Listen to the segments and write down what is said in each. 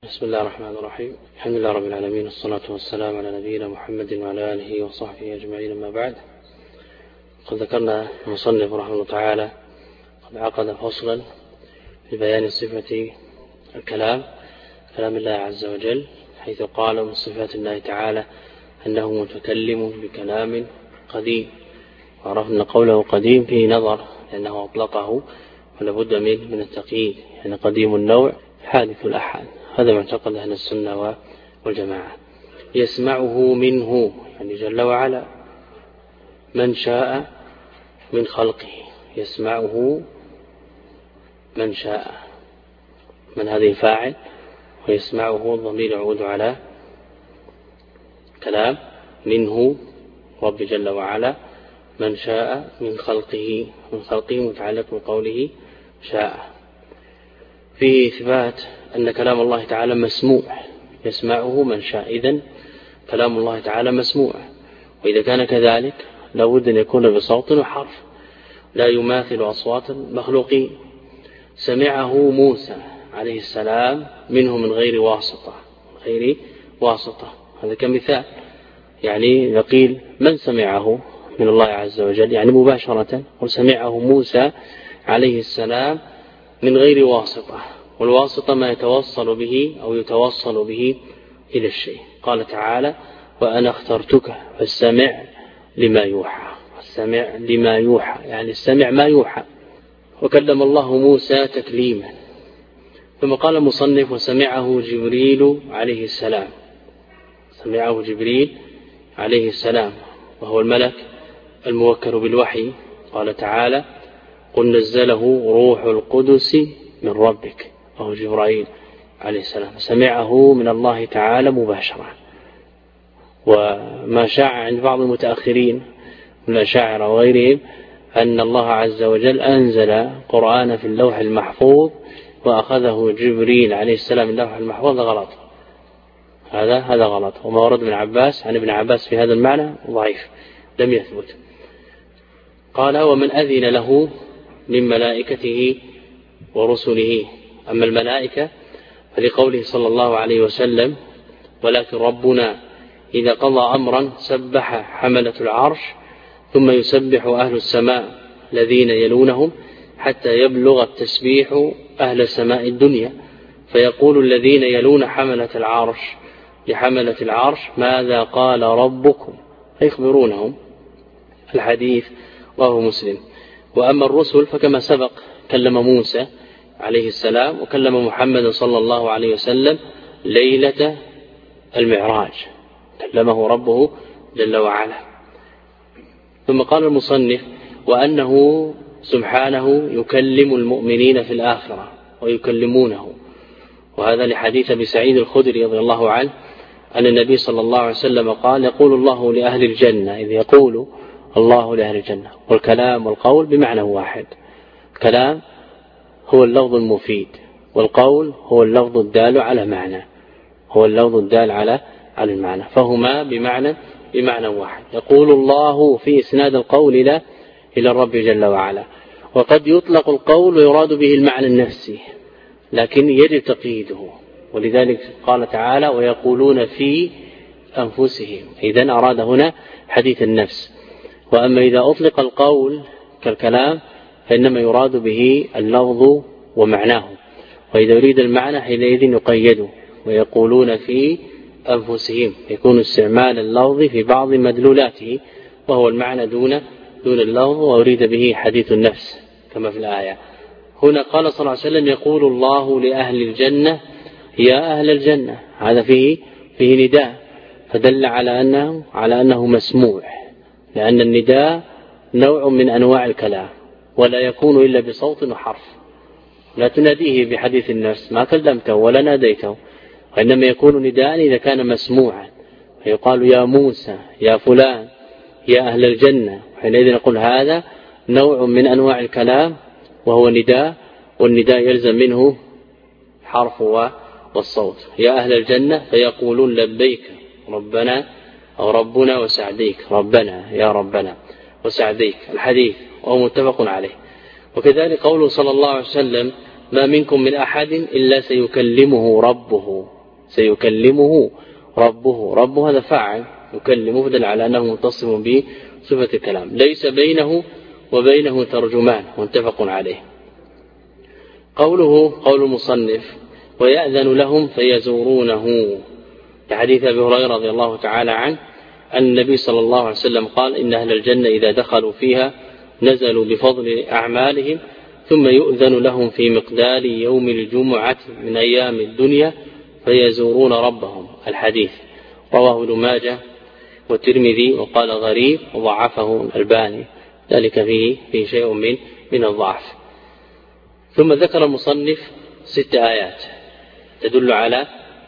بسم الله الرحمن الرحيم. الحمد لله رب العالمين، والصلاة والسلام على نبينا محمد وعلى آله وصحبه أجمعين. أما بعد، قد ذكرنا المصنف رحمه الله تعالى قد عقد فصلا في بيان صفة الكلام، كلام الله عز وجل، حيث قال من صفات الله تعالى أنه متكلم بكلام قديم. وعرفنا قوله قديم فيه نظر، لأنه أطلقه ولابد من التقييد، يعني قديم النوع حادث الأحاد. هذا معتقد أهل السنة والجماعة. يسمعه منه، يعني جل وعلا، من شاء من خلقه. يسمعه من شاء، من هذه فاعل، ويسمعه الضمير يعود على كلام منه رب جل وعلا، من شاء من خلقه. من خلقه متعلق بقوله شاء. فيه إثبات أن كلام الله تعالى مسموع، يسمعه من شاء. إذن كلام الله تعالى مسموع، وإذا كان كذلك لابد أن يكون بصوت وحرف لا يماثل أصوات المخلوقين. سمعه موسى عليه السلام منه من غير واسطة. هذا كمثال، يعني إذا قيل من سمعه من الله عز وجل، يعني مباشرة، وسمعه موسى عليه السلام من غير واسطة. والواسطة ما يتوصل به إلى الشيء. قال تعالى: وأنا اخترتك فاستمع لما يوحى. استمع لما يوحى، يعني استمع ما يوحى. وكلم الله موسى تكليما. ثم قال المصنف: وسمعه جبريل عليه السلام. سمعه جبريل عليه السلام، وهو الملك الموكل بالوحي. قال تعالى: قل نزله روح القدس من ربك، وهو جبرائيل عليه السلام. سمعه من الله تعالى مباشرة. وما شاع عند بعض المتأخرين من الأشاعرة وغيرهم أن الله عز وجل أنزل قرآن في اللوح المحفوظ وأخذه جبريل عليه السلام من اللوح المحفوظ. غلط، هذا غلط. وما ورد من عباس عن ابن عباس في هذا المعنى ضعيف، لم يثبت. قال: ومن أذن له من ملائكته ورسله. أما الملائكة فلقوله صلى الله عليه وسلم: ولكن ربنا إذا قضى أمرا سبح حملة العرش ثم يسبح أهل السماء الذين يلونهم حتى يبلغ التسبيح أهل السماء الدنيا، فيقول الذين يلون حملة العرش لحملة العرش: ماذا قال ربكم؟ فيخبرونهم الحديث، وهو مسلم. وأما الرسل فكما سبق كلم موسى عليه السلام وكلم محمد صلى الله عليه وسلم ليلة المعراج، كلمه ربه جل وعلا. ثم قال المصنف: وأنه سبحانه يكلم المؤمنين في الآخرة ويكلمونه. وهذا لحديث أبي سعيد الخدري رضي الله عنه أن النبي صلى الله عليه وسلم قال: يقول الله لأهل الجنة، إذ يقول الله لأهل الجنة. والكلام والقول بمعنى واحد. الكلام هو اللفظ المفيد، والقول هو اللفظ الدال على معنى، على المعنى، فهما بمعنى واحد. يقول الله في إسناد القول إلى الرب جل وعلا. وقد يطلق القول ويراد به المعنى النفسي، لكن يجب تقييده، ولذلك قال تعالى: ويقولون في أنفسهم. إذن أراد هنا حديث النفس. وأما إذا أطلق القول كالكلام فإنما يراد به اللفظ ومعناه، وإذا يريد المعنى حينئذ يقيده: ويقولون في أنفسهم، يكون استعمال اللفظ في بعض مدلولاته وهو المعنى دون اللفظ، وأريد به حديث النفس كما في الآية. هنا قال صلى الله عليه وسلم: يقول الله لأهل الجنة يا أهل الجنة. هذا فيه نداء، فدل على أنه مسموع، لأن النداء نوع من أنواع الكلام، ولا يكون إلا بصوت وحرف. لا تناديه بحديث النفس، ما كلمته ولا ناديته، وإنما يكون نداء إذا كان مسموعا، فيقال: يا موسى، يا فلان، يا أهل الجنة. حينئذ نقول هذا نوع من أنواع الكلام وهو نداء، والنداء يلزم منه حرف والصوت. يا أهل الجنة فيقولون: لبيك ربنا، أو ربنا وسعديك، ربنا يا ربنا وسعديك. الحديث وهو متفق عليه. وكذلك قوله صلى الله عليه وسلم: ما منكم من أحد إلا سيكلمه ربه سيكلمه ربه هذا فاعل يكلمه، فدل على أنه متصف بصفة الكلام، ليس بينه وبينه ترجمان متفق عليه. قوله قول المصنف ويأذن لهم فيزورونه، لحديث أبي هريرة رضي الله تعالى عنه أن النبي صلى الله عليه وسلم قال إن أهل الجنة إذا دخلوا فيها نزلوا بفضل أعمالهم ثم يؤذن لهم في مقدار يوم الجمعة من أيام الدنيا فيزورون ربهم. الحديث رواه ابن ماجه والترمذي وقال غريب وضعفه الألباني، ذلك فيه شيء من الضعف. ثم ذكر المصنف 6 آيات تدل على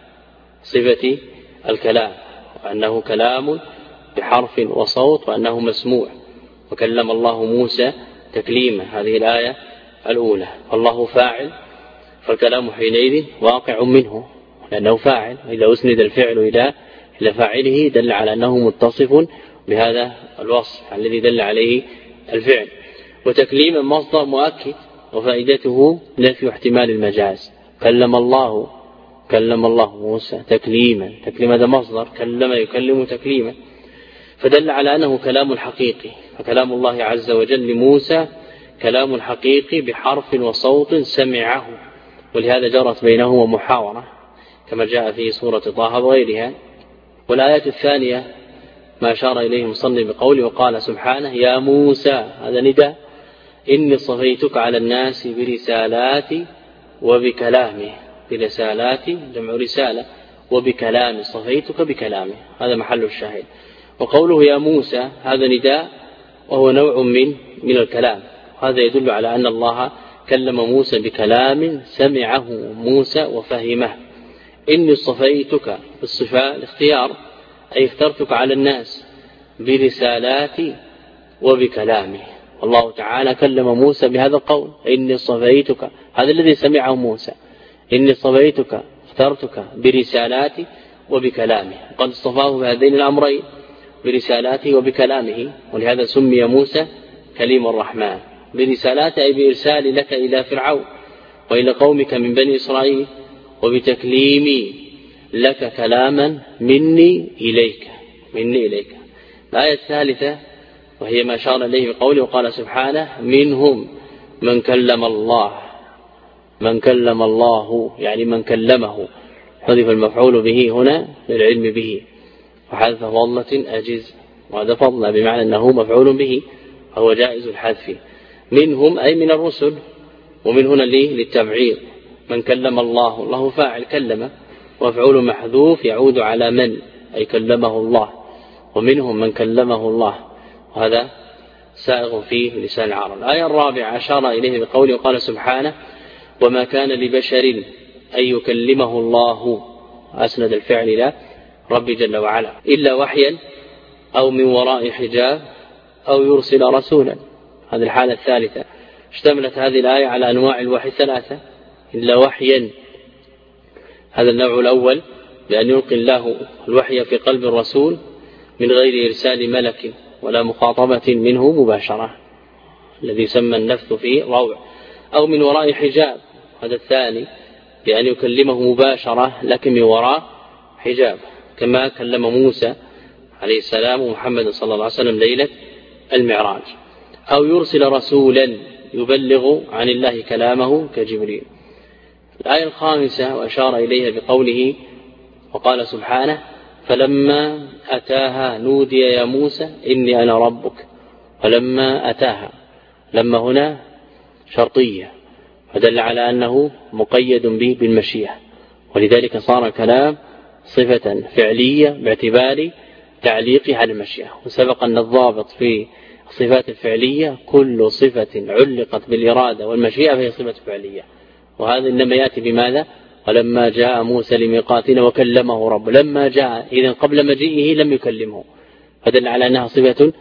صفة الكلام، وأنه كلام بحرف وصوت وأنه مسموع، وكلم الله موسى تكليما، هذه الآية الأولى. الله فاعل فالكلام حينئذ واقع منه لأنه فاعل، إذا أسند الفعل إلى فاعله دل على أنه متصف بهذا الوصف الذي دل عليه الفعل. وتكليما مصدر مؤكد وفائدته نفي احتمال المجاز، كلم الله موسى تكليما، تكليم هذا مصدر كلم يكلم تكليما، فدل على أنه كلام حقيقي. فكلام الله عز وجل لموسى كلام حقيقي بحرف وصوت سمعه، ولهذا جرت بينهما محاورة كما جاء في سورة طه وغيرها. والآية الثانية ما أشار إليه المصنف بقوله وقال سبحانه يا موسى، هذا نداء، إني صفيتك على الناس برسالاتي وبكلامي، برسالاتي جمع رسالة، وبكلامي صفيتك بكلامي، هذا محل الشاهد. وقوله يا موسى هذا نداء وهو نوع من الكلام، هذا يدل على أن الله كلم موسى بكلام سمعه موسى وفهمه. إني صفيتك الصفاء الاختيار، أي اخترتك على الناس برسالاتي وبكلامي. الله تعالى كلم موسى بهذا القول إني صفيتك، هذا الذي سمعه موسى، إني صفيتك اخترتك برسالاتي وبكلامي، قد اصطفاه بهذين الأمرين برسالاته وبكلامه، ولهذا سمي موسى كليم الرحمن. برسالاته أي بإرسال لك إلى فرعون وإلى قومك من بني إسرائيل، وبتكليمي لك كلاما مني إليك. الآية الثالثة وهي ما أشار إليه بقوله وقال سبحانه منهم من كلم الله، يعني من كلمه، حذف المفعول به هنا للعلم به، وحذف فضلة أجز، وهذا فضل بمعنى أنه مفعول به فهو جائز الحذف. منهم أي من الرسل، ومن هنا للتبعيض، من كلم الله فاعل كلم، ومفعول محذوف يعود على من، أي كلمه الله، ومنهم من كلمه الله، وهذا سائغ فيه لسان العرب. الآية الرابعة أشار إليه بقوله وقال سبحانه وما كان لبشر أن يكلمه الله، أسند الفعل إلى رب جل وعلا، إلا وحيا أو من وراء حجاب أو يرسل رسولا. هذه الحالة الثالثة. اشتملت هذه الآية على أنواع الوحي 3، إلا وحيا، هذا النوع الأول بأن يلقي الله الوحي في قلب الرسول من غير إرسال ملك ولا مخاطبة منه مباشرة، الذي سمى النفث فيه روع. أو من وراء حجاب، هذا الثاني بأن يكلمه مباشرة لكن من وراء حجاب، كما كلم موسى عليه السلام ومحمد صلى الله عليه وسلم ليلة المعراج. أو يرسل رسولا يبلغ عن الله كلامه كجبريل. الآية الخامسة وأشار إليها بقوله وقال سبحانه فلما أتاها نودي يا موسى إني أنا ربك. فلما أتاها، لما هنا شرطية، فدل على أنه مقيد به بالمشيئة، ولذلك صار الكلام صفة فعلية باعتبار تعليقها على المشيئة. وسبق أن الضابط في الصفات الفعلية كل صفة علقت بالإرادة والمشيئة فهي صفة فعلية، وهذا إنما يأتي بماذا؟ ولما جاء موسى لميقاتنا وكلمه رب، لما جاء إذن قبل مجيئه لم يكلمه، فدل على أنها صفة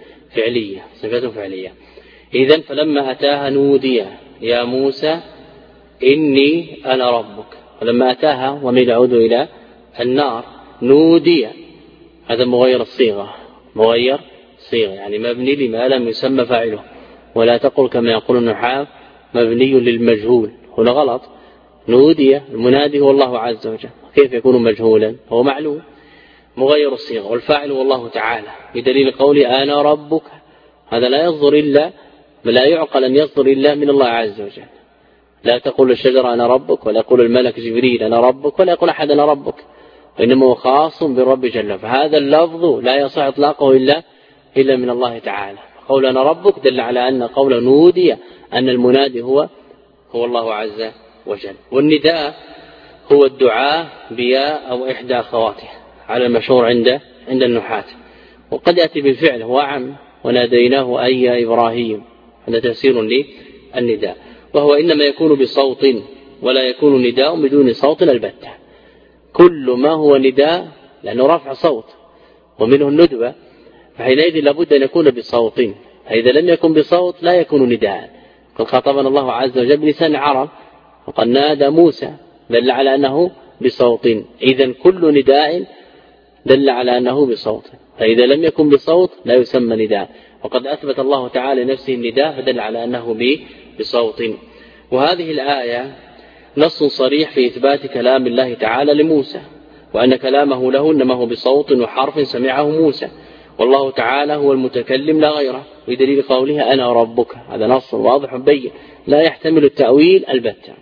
فعلية. إذن فلما أتاها نودي يا موسى إني أنا ربك. ولما أتاها ومن يعود إلى النار نودي، هذا مغير الصيغة، يعني مبني لما لم يسمى فاعله، ولا تقل كما يقول النحاة مبني للمجهول، هنا غلط، نودي المنادي هو الله عز وجل، كيف يكون مجهولا؟ هو معلوم مغير الصيغة، والفاعل هو الله تعالى بدليل قولي أنا ربك. هذا لا يعقل أن يصدر إلا من الله عز وجل. لا تقول الشجرة أنا ربك، ولا يقول الملك جبريل أنا ربك، ولا يقول أحد أنا ربك، وإنما هو خاص بالرب جل. فهذا اللفظ لا يصح إطلاقه إلا من الله تعالى. قول أنا ربك دل على أن قول نودي أن المنادي هو الله عز وجل. والنداء هو الدعاء بياء أو إحدى أخواته على المشهور عند النحاة، وقد يأتي بالفعل هو عم وناديناه أي يا إبراهيم، هذا تفسير للنداء. وهو إنما يكون بصوت ولا يكون نداء بدون صوت البتة. كل ما هو نداء لأنه رفع صوت ومنه الندبة، فحينئذ لابد أن يكون بصوت، فإذا لم يكن بصوت لا يكون نداء. قد خاطبنا الله عز وجل بلسان العرب وقد نادى موسى، دل على أنه بصوت. إذن كل نداء دل على أنه بصوت، فإذا لم يكن بصوت لا يسمى نداء. وقد أثبت الله تعالى نفسه النداء فدل على أنه بصوت. وهذه الآية نص صريح في إثبات كلام الله تعالى لموسى، وأن كلامه له إنما هو بصوت وحرف سمعه موسى، والله تعالى هو المتكلم لا غيره، بدليل قوله أنا ربك. هذا نص واضح بين لا يحتمل التأويل البتة.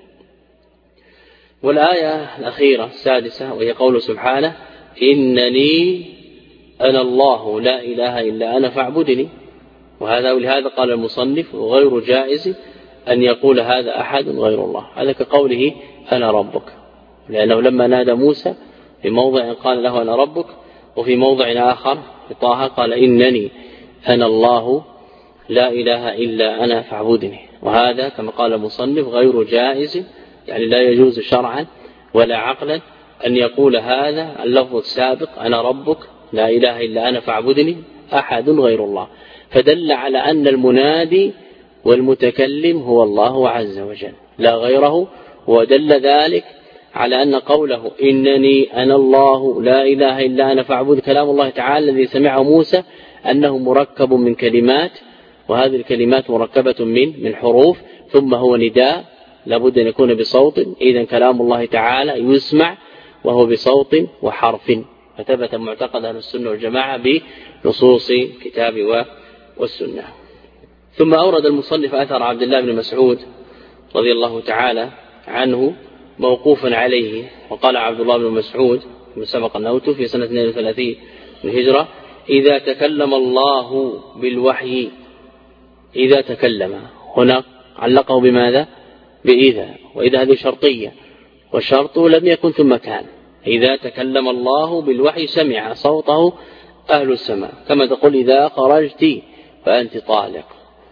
والآية الأخيرة السادسة وهي قول سبحانه إنني أنا الله لا إله إلا أنا فاعبدني. ولهذا قال المصنف غير جائز أن يقول هذا أحد غير الله، هذا كقوله أنا ربك، لأنه لما نادى موسى في موضع قال له أنا ربك، وفي موضع آخر في طه قال إنني أنا الله لا إله إلا أنا فاعبدني. وهذا كما قال المصنف غير جائز، يعني لا يجوز شرعا ولا عقلا أن يقول هذا اللفظ السابق أنا ربك لا إله إلا أنا فاعبدني أحد غير الله، فدل على أن المنادي والمتكلم هو الله عز وجل لا غيره. ودل ذلك على أن قوله إنني أنا الله لا إله إلا أنا فاعبد كلام الله تعالى الذي سمعه موسى أنه مركب من كلمات، وهذه الكلمات مركبة من حروف، ثم هو نداء لابد أن يكون بصوت. إذن كلام الله تعالى يسمع وهو بصوت وحرف، فثبت معتقد أهل السنة والجماعة بنصوص الكتاب والسنة. ثم أورد المصنف أثر عبد الله بن مسعود رضي الله تعالى عنه موقوفا عليه، وقال عبد الله بن مسعود من سبق النوت في سنة 32 من الهجرة إذا تكلم الله بالوحي، إذا تكلم هنا علقه بماذا؟ بإذا، وإذا هذه شرطية، والشرط لم يكن ثم كان. إذا تكلم الله بالوحي سمع صوته أهل السماء، كما تقول إذا خرجت فأنت طالق.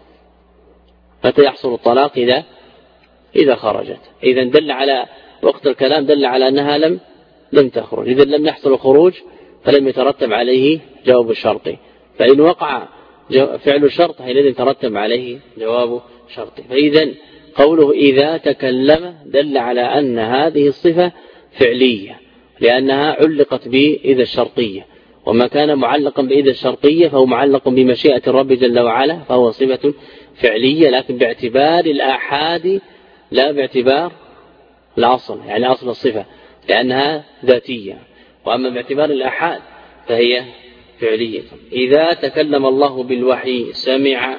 متى يحصل الطلاق؟ إذا خرجت. إذا دل على وقت الكلام دل على أنها لم تخرج. إذا لم يحصل الخروج فلم يترتب عليه جواب الشرط، فإن وقع فعل الشرط حينئذ ترتب عليه جواب شرط. فإذا قوله إذا تكلم دل على أن هذه الصفة فعلية، لأنها علقت بإذا الشرطية، وما كان معلقا بإذا الشرطية فهو معلق بمشيئة الرب جل وعلا، فهو صفة فعلية، لكن باعتبار الآحاد لا باعتبار الأصل، يعني أصل الصفة لأنها ذاتية، وأما باعتبار الآحاد فهي فعلية. إذا تكلم الله بالوحي سمع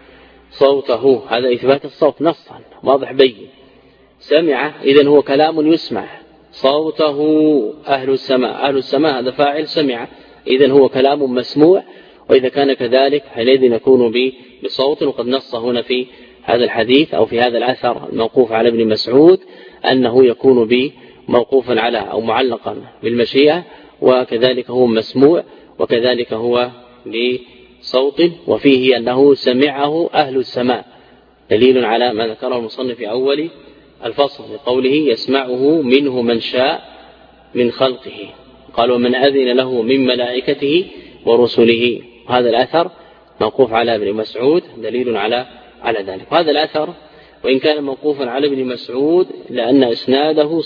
صوته، هذا إثبات الصوت نصا واضح بين، سمع إذن هو كلام يسمع، صوته أهل السماء هذا فاعل سمع، إذن هو كلام مسموع، وإذا كان كذلك حينئذ يكون بصوت. وقد نص هنا في هذا الحديث أو في هذا الأثر الموقوف على ابن مسعود أنه يكون موقوفا على أو معلقا بالمشيئة، وكذلك هو مسموع، وكذلك هو بصوت، وفيه أنه سمعه أهل السماء، دليل على ما ذكره المصنف في أول الفصل لقوله يسمعه منه من شاء من خلقه، قال ومن أذن له من ملائكته ورسله. هذا الأثر موقوف على ابن مسعود دليل على ذلك. هذا الأثر وإن كان موقوفا على ابن مسعود لأن إسناده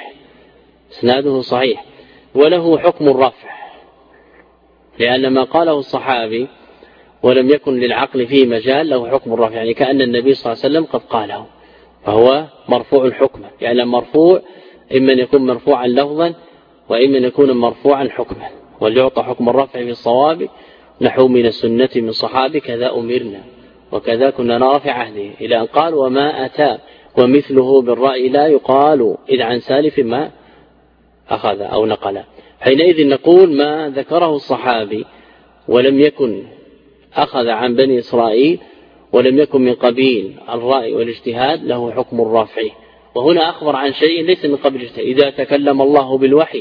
صحيح وله حكم الرفع، لأن ما قاله الصحابي ولم يكن للعقل فيه مجال له حكم الرفع، يعني كأن النبي صلى الله عليه وسلم قد قاله، فهو مرفوع حكما، يعني مرفوع إما أن يكون مرفوعا لفظا وإما أن يكون مرفوعا حكما، وليعطى حكم الرفع في الصواب نحو من السنة من صحابي كذا أمرنا وكذا كنا نرى في عهده، إلى أن قال وما أتى ومثله بالرأي لا يقال إذ عن سالف ما أخذ أو نقل. حينئذ نقول ما ذكره الصحابي ولم يكن أخذ عن بني إسرائيل ولم يكن من قبيل الرأي والاجتهاد له حكم الرافع. وهنا أخبر عن شيء ليس من قبل الاجتهاد. إذا تكلم الله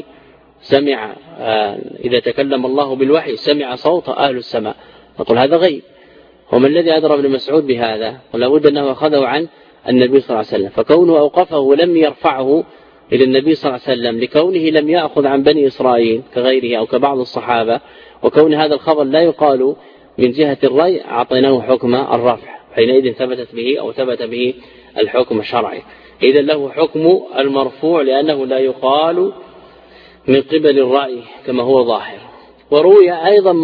بالوحي سمع صوت أهل السماء، نقول هذا غيب. وما الذي أدرى ابن مسعود بهذا؟ ولا بد أنه أخذه عن النبي صلى الله عليه وسلم، فكونه أوقفه ولم يرفعه إلى النبي صلى الله عليه وسلم لكونه لم يأخذ عن بني إسرائيل كغيره أو كبعض الصحابة، وكون هذا الخبر لا يقال من جهة الرأي، أعطيناه حكم الرفع، حينئذ ثبت به الحكم الشرعي. إذا له حكم المرفوع لأنه لا يقال من قبل الرأي كما هو ظاهر. وروي أيضا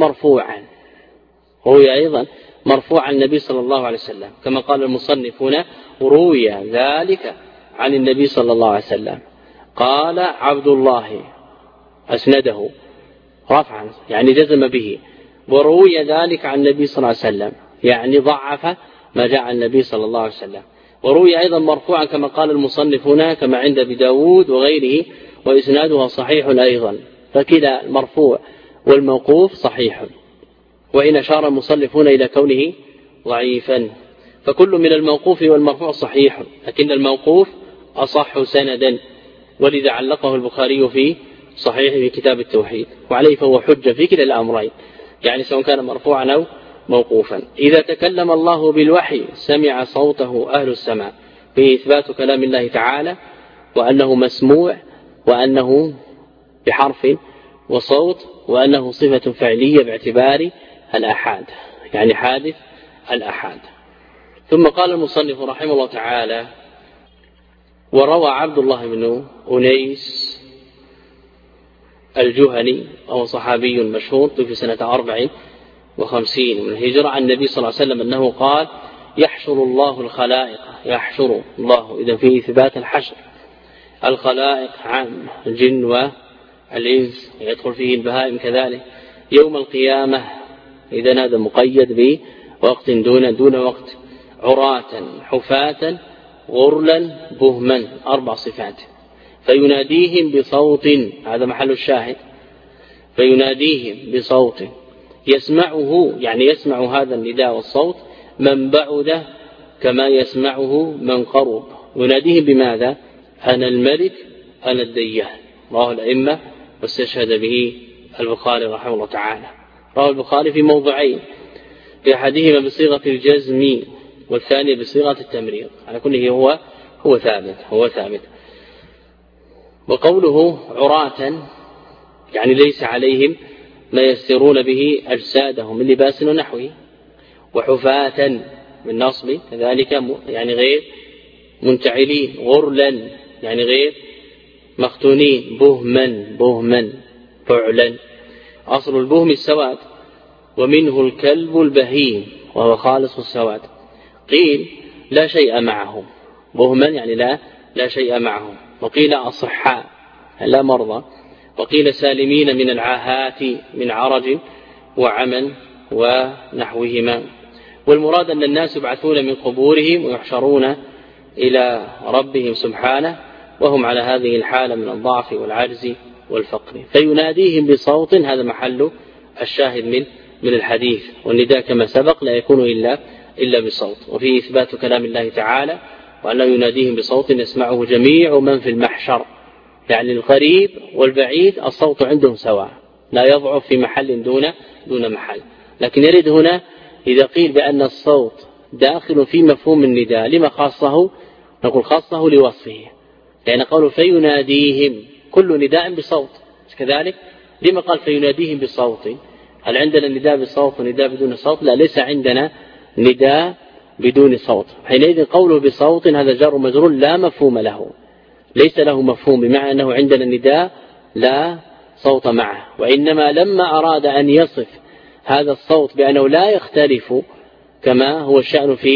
مرفوعا النبي صلى الله عليه وسلم كما قال المصنف هنا روي ذلك عن النبي صلى الله عليه وسلم. قال عبد الله أسنده رفعا يعني جزم به، وروي ذلك عن النبي صلى الله عليه وسلم يعني ضعف ما جاء عن النبي صلى الله عليه وسلم. وروي أيضا مرفوعا كما قال المصنف هنا كما عند أبي داود وغيره وإسنادها صحيح أيضا، فكلا المرفوع والموقوف صحيح، وإن أشار المصنف هنا إلى كونه ضعيفا، فكل من الموقوف والمرفوع صحيح، لكن الموقوف أصح سندا، ولذا علقه البخاري في صحيح في كتاب التوحيد، وعليه فهو حجة في كلا الأمرين، يعني سواء كان مرفوعا أو موقوفا. إذا تكلم الله بالوحي سمع صوته أهل السماء، فيه إثبات كلام الله تعالى وأنه مسموع وأنه بحرف وصوت وأنه صفة فعلية باعتبار الأحاد، يعني حادث الأحاد. ثم قال المصنف رحمه الله تعالى وروى عبد الله بن أنيس الجهني وهو صحابي مشهور في سنة 54 من الهجرة عن النبي صلى الله عليه وسلم أنه قال يحشر الله الخلائق، يحشر الله إذا فيه إثبات الحشر، الخلائق عام الجن والإنس يدخل فيه البهائم كذلك يوم القيامة، إذا هذا مقيد بوقت دون وقت، عراة حفاة غرلا بهما 4 صفات، فيناديهم بصوت، هذا محل الشاهد، فيناديهم بصوت يسمعه، يعني يسمع هذا النداء والصوت من بعد كما يسمعه من قرب. يناديهم بماذا؟ أنا الملك أنا الديان. رواه الأئمة واستشهد به البخاري رحمه الله تعالى. رواه البخاري في موضعين، في أحدهما بصيغة الجزم والثاني بصيغة التمريض، على كله هو ثابت. وقوله عراة يعني ليس عليهم ما يسترون به أجسادهم من لباس ونحوه، وحفاة بالنصب كذلك يعني غير منتعلين، غرلا يعني غير مختونين، بهما فعلا. أصل البهم السواد، ومنه الكلب البهيم وهو خالص السواد. قيل لا شيء معهم، بهما يعني لا شيء معهم، وقيل أصحاء لا مرضى، وقيل سالمين من العاهات من عرج وعمى ونحوهما. والمراد أن الناس يبعثون من قبورهم ويحشرون إلى ربهم سبحانه وهم على هذه الحالة من الضعف والعجز والفقر، فيناديهم بصوت، هذا محل الشاهد من الحديث. والنداء كما سبق لا يكون إلا بصوت، وفيه إثبات كلام الله تعالى وأنه يناديهم بصوت يسمعه جميع من في المحشر، يعني القريب والبعيد الصوت عندهم سواء، لا يضعف في محل دون محل. لكن يريد هنا إذا قيل بأن الصوت داخل في مفهوم النداء، لما خاصه؟ نقول خاصه لوصفه، يعني قالوا فيناديهم كل نداء بصوت، كذلك لما قال فيناديهم بصوت؟ هل عندنا نداء بصوت ونداء بدون صوت؟ لا، ليس عندنا نداء بدون صوت. حينئذ قوله بصوت هذا جار مجرور لا مفهوم له، ليس له مفهوم، بمعنى أنه عندنا نداء لا صوت معه، وإنما لما أراد أن يصف هذا الصوت بأنه لا يختلف كما هو الشأن في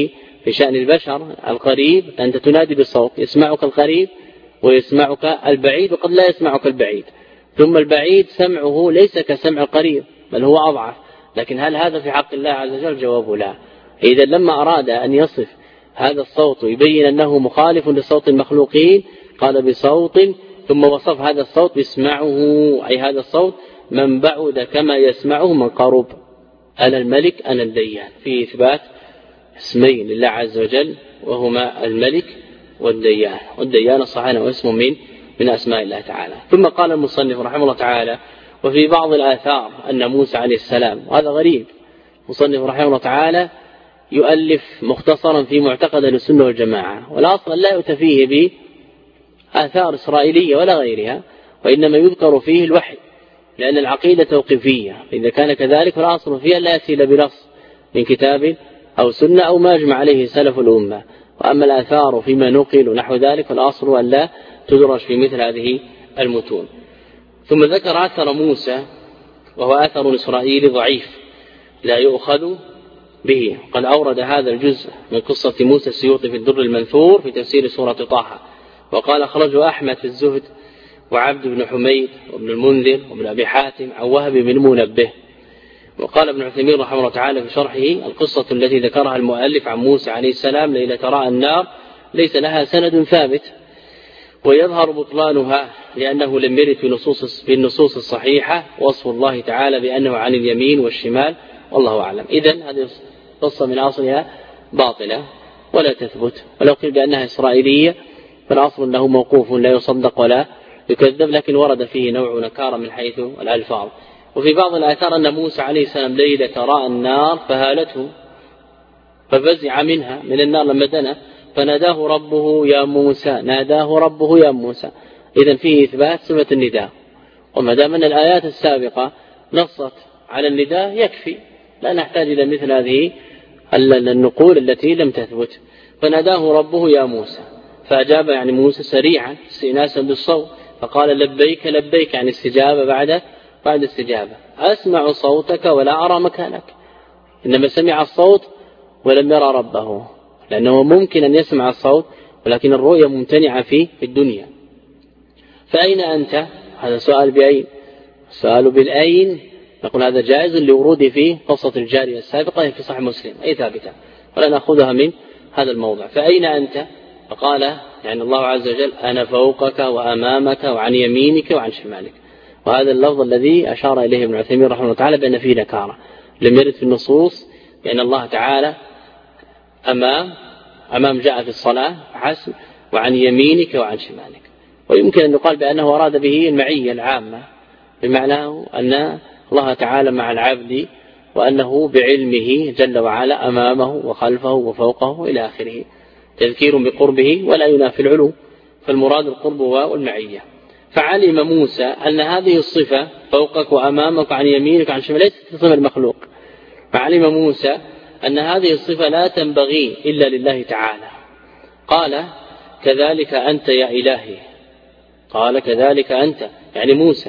في شأن البشر القريب أنت تنادي بالصوت يسمعك القريب ويسمعك البعيد وقد لا يسمعك البعيد، ثم البعيد سمعه ليس كسمع القريب بل هو أضعف. لكن هل هذا في حق الله عز وجل؟ جواب لا. إذا لما أراد أن يصف هذا الصوت يبين أنه مخالف لصوت المخلوقين قال بصوت، ثم وصف هذا الصوت يسمعه، أي هذا الصوت من بعد كما يسمعه من قرب. أنا الملك أنا الديان، في إثبات اسمين لله عز وجل وهما الملك والديان، والديان صحيح واسم من أسماء الله تعالى. ثم قال المصنف رحمه الله تعالى وفي بعض الآثار أن موسى عليه السلام، وهذا غريب، المصنف رحمه الله تعالى يؤلف مختصرا في معتقد السنة والجماعة، والأصل لا يؤتى فيه بآثار إسرائيلية ولا غيرها، وإنما يذكر فيه الوحي، لأن العقيدة توقيفية، إذا كان كذلك فالأصل فيها لا يأتي إلا بنص من كتاب أو سنة أو ما أجمع عليه سلف الأمة. وأما الآثار فيما نقل ونحو ذلك فالأصل أن لا تدرج في مثل هذه المتون. ثم ذكر أثر موسى وهو أثر إسرائيلي ضعيف لا يؤخذ به، قد أورد هذا الجزء من قصة موسى السيوطي في الدر المنثور في تفسير سورة طه، وقال أخرجه أحمد في الزهد وعبد بن حميد وابن المنذر وابن أبي حاتم عن وهب بن منبه. وقال ابن عثيمين رحمه الله تعالى في شرحه القصة التي ذكرها المؤلف عن موسى عليه السلام ليلة رأى النار ليس لها سند ثابت، ويظهر بطلانها لأنه لم يرد في النصوص الصحيحة وصف الله تعالى بأنه عن اليمين والشمال، والله أعلم. إذن هذه قصة من أصلها باطلة ولا تثبت، ولو قيل بأنها إسرائيلية فالأصل أنه موقوف لا يصدق ولا يكذب، لكن ورد فيه نوع نكارة من حيث الألفاظ. وفي بعض الآثار أن موسى عليه السلام ليلة رأى النار فهالته ففزع منها من النار لما دنا فناداه ربه يا موسى، ناداه ربه يا موسى. إذن فيه إثبات صفة النداء، وما دام أن الآيات السابقة نصت على النداء يكفي، لا نحتاج إلى مثل هذه النقول التي لم تثبت. فناداه ربه يا موسى فأجاب يعني موسى سريعا استئناسا بالصوت فقال لبيك لبيك، يعني استجابة بعد استجابة. أسمع صوتك ولا أرى مكانك، إنما سمع الصوت ولم يرى ربه، لأنه ممكن أن يسمع الصوت ولكن الرؤية ممتنعة في الدنيا. فأين أنت؟ هذا سؤال بأين، سؤال بالأين نقول هذا جائز لورود فيه قصة الجارية السابقة في صحيح مسلم أي ثابتة، ولا نأخذها من هذا الموضع. فأين أنت؟ فقال يعني الله عز وجل أنا فوقك وأمامك وعن يمينك وعن شمالك. وهذا اللفظ الذي أشار إليه ابن عثيمين رحمه الله تعالى بأن فيه نكارة لم يرد في النصوص، لأن الله تعالى أمام جاء في الصلاة حسب وعن يمينك وعن شمالك. ويمكن أن يقال بأنه أراد به المعية العامة، بمعنى أن الله تعالى مع العبد وأنه بعلمه جل وعلا أمامه وخلفه وفوقه إلى آخره، تذكير بقربه ولا ينافي العلو، فالمراد القرب والمعية. فعلم موسى أن هذه الصفة فوقك وأمامك عن يمينك عن شمالك ليست صفة المخلوق، فعلم موسى أن هذه الصفة لا تنبغي إلا لله تعالى. قال كذلك أنت يا إلهي، قال كذلك أنت يعني موسى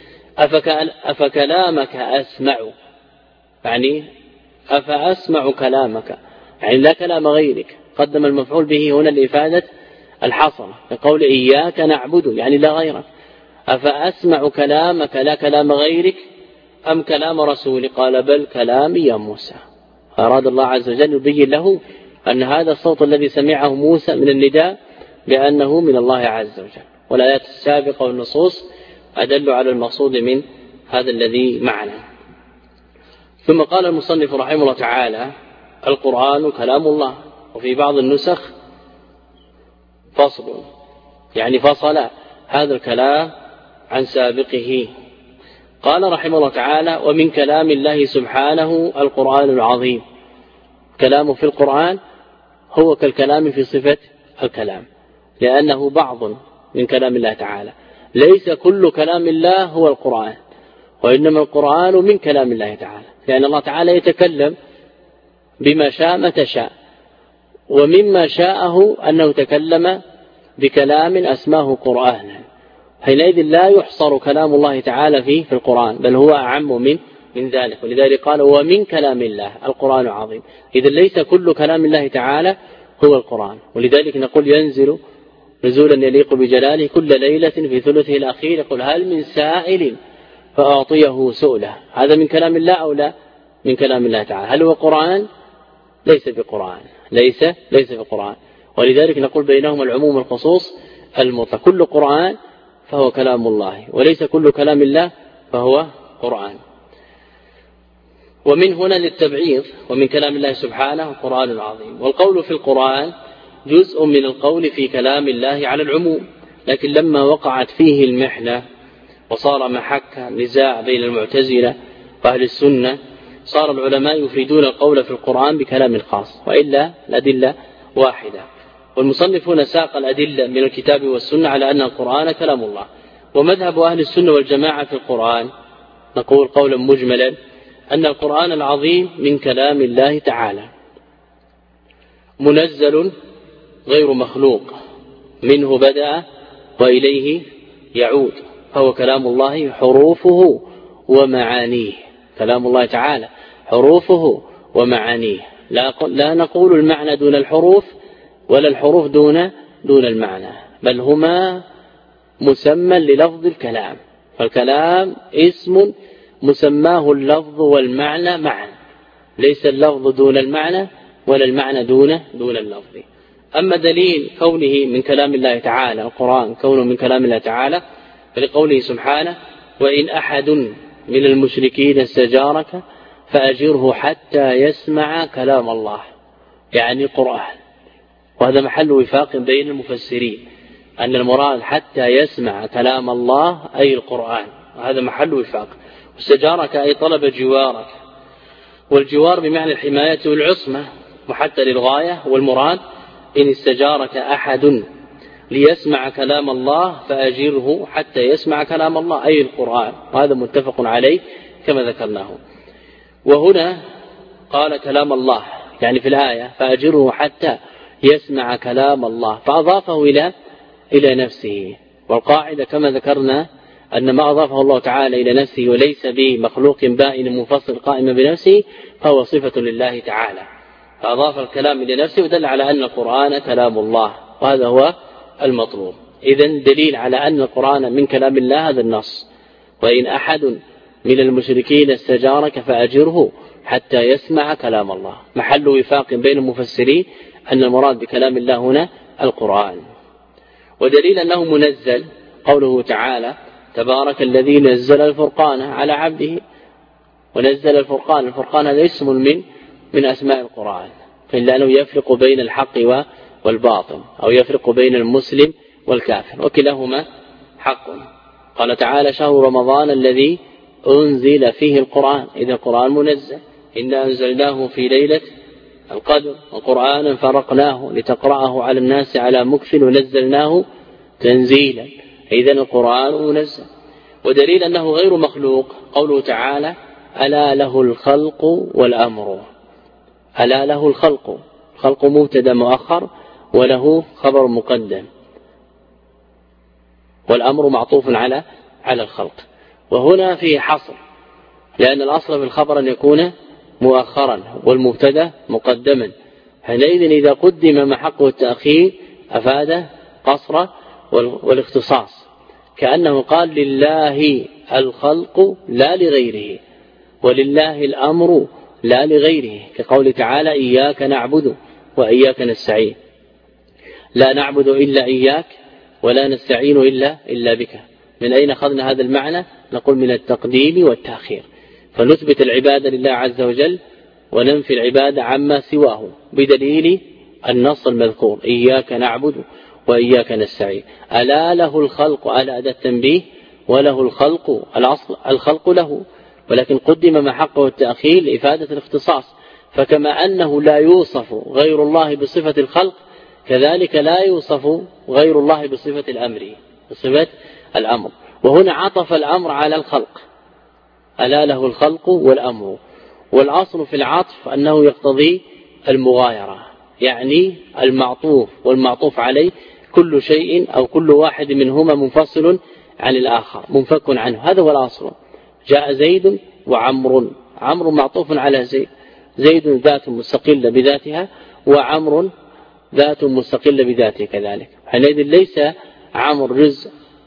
أفكلامك أسمع، يعني أفأسمع كلامك، يعني لا كلام غيرك. قدم المفعول به هنا لإفادة الحصر، كقول إياك نعبد يعني لا غيرك. أفأسمع كلامك لا كلام غيرك أم كلام رسول؟ قال بل كلامي يا موسى. أراد الله عز وجل يبين له أن هذا الصوت الذي سمعه موسى من النداء بأنه من الله عز وجل، والآيات السابقة والنصوص أدل على المقصود من هذا الذي معنا. ثم قال المصنف رحمه الله تعالى القرآن كلام الله، وفي بعض النسخ فصل يعني فصل هذا الكلام عن سابقه. قال رحمه الله تعالى ومن كلام الله سبحانه القرآن العظيم. كلامه في القرآن هو كالكلام في صفة الكلام، لأنه بعض من كلام الله تعالى، ليس كل كلام الله هو القرآن، وإنما القرآن من كلام الله تعالى، لأن الله تعالى يتكلم بما شاء متى شاء، ومما شاءه أنه تكلم بكلام أسماه قرآنا، حينئذ لا يحصر كلام الله تعالى فيه في القرآن، بل هو أعم من ذلك. ولذلك قال ومن كلام الله القرآن عظيم. إذا ليس كل كلام الله تعالى هو القرآن. ولذلك نقول ينزل نزولا يليق بجلاله كل ليلة في ثلثه الأخير يقول هل من سائل فأعطيه سؤله. هذا من كلام الله أو لا؟ من كلام الله تعالى. هل هو قرآن؟ ليس بقرآن، ليس بقرآن. ولذلك نقول بينهما العموم والخصوص المطلق. كل قرآن فهو كلام الله، وليس كل كلام الله فهو قرآن. ومن هنا للتبعيض ومن كلام الله سبحانه القرآن العظيم. والقول في القرآن جزء من القول في كلام الله على العموم، لكن لما وقعت فيه المحنة وصار محك نزاع بين المعتزلة وأهل السنة صار العلماء يفردون القول في القرآن بكلام خاص، وإلا الأدلة واحدة. والمصنفون ساق الأدلة من الكتاب والسنة على أن القرآن كلام الله. ومذهب أهل السنة والجماعة في القرآن نقول قولا مجملا أن القرآن العظيم من كلام الله تعالى منزل غير مخلوق، منه بدأ وإليه يعود، فهو كلام الله حروفه ومعانيه. كلام الله تعالى حروفه ومعانيه، لا نقول المعنى دون الحروف ولا الحروف دون المعنى، بل هما مسمى للفظ الكلام. فالكلام اسم مسماه اللفظ والمعنى معا، ليس اللفظ دون المعنى ولا المعنى دون اللفظ. أما دليل كونه من كلام الله تعالى القرآن كونه من كلام الله تعالى فلقوله سبحانه وإن أحد من المشركين استجارك فأجره حتى يسمع كلام الله، يعني قرآن. وهذا محل وفاق بين المفسرين أن المراد حتى يسمع كلام الله أي القرآن، وهذا محل وفاق. استجارك أي طلب جوارك، والجوار بمعنى الحماية والعصمة وحتى للغاية. والمراد إن استجارك أحد ليسمع كلام الله فأجره حتى يسمع كلام الله أي القرآن، وهذا متفق عليه كما ذكرناه. وهنا قال كلام الله يعني في الآية فأجره حتى يسمع كلام الله، فأضافه إلى نفسه. والقاعدة كما ذكرنا أن ما أضافه الله تعالى إلى نفسه وليس بمخلوق بائن منفصل قائم بنفسه فهو صفة لله تعالى، فأضاف الكلام إلى نفسه ودل على أن القرآن كلام الله، وهذا هو المطلوب. إذن دليل على أن القرآن من كلام الله هذا النص وإن أحد من المشركين استجارك فأجره حتى يسمع كلام الله. محل وفاق بين المفسرين أن المراد بكلام الله هنا القرآن. ودليل أنه منزل قوله تعالى تبارك الذي نزل الفرقان على عبده. ونزل الفرقان هذا اسم من أسماء القرآن، فإلا أنه يفرق بين الحق والباطل أو يفرق بين المسلم والكافر، وكلاهما حق. قال تعالى شهر رمضان الذي أنزل فيه القرآن، إذا القرآن منزل. إنا أنزلناه في ليلة القدر وقرآنا فرقناه لتقرأه على الناس على مكث ونزلناه تنزيلا، إذن القرآن منزل. ودليل أنه غير مخلوق قوله تعالى ألا له الخلق والأمر. ألا له الخلق مبتدا مؤخر وله خبر مقدم، والأمر معطوف على الخلق. وهنا فيه حصر، لأن الأصل في الخبر أن يكون مؤخرا والمبتدا مقدما، حينئذ إذا قدم مع حقه التأخير أفاد قصر والاختصاص، كأنه قال لله الخلق لا لغيره، ولله الأمر لا لغيره، كقول تعالى إياك نعبد وإياك نستعين، لا نعبد إلا إياك ولا نستعين إلا بك. من أين أخذنا هذا المعنى؟ نقول من التقديم والتأخير، فنثبت العبادة لله عز وجل وننفي العبادة عما سواه بدليل النص المذكور إياك نعبد وإياك نستعين. ألا له الخلق، ألا أداة التنبيه، وله الخلق الأصل الخلق له، ولكن قدم مع حقه التأخير لإفادة الاختصاص. فكما أنه لا يوصف غير الله بصفة الخلق كذلك لا يوصف غير الله بصفة الأمر. وهنا عطف الأمر على الخلق، ألا له الخلق والأمر. والأصل في العطف أنه يقتضي المغايرة، يعني المعطوف والمعطوف عليه كل شيء أو كل واحد منهما منفصل عن الآخر منفك عنه، هذا هو الأصل. جاء زيد وعمر. عمرو معطوف على زيد، زيد ذات مستقلة بذاتها، وعمر ذات مستقلة بذاته كذلك. حينئذ ليس عمرو جزء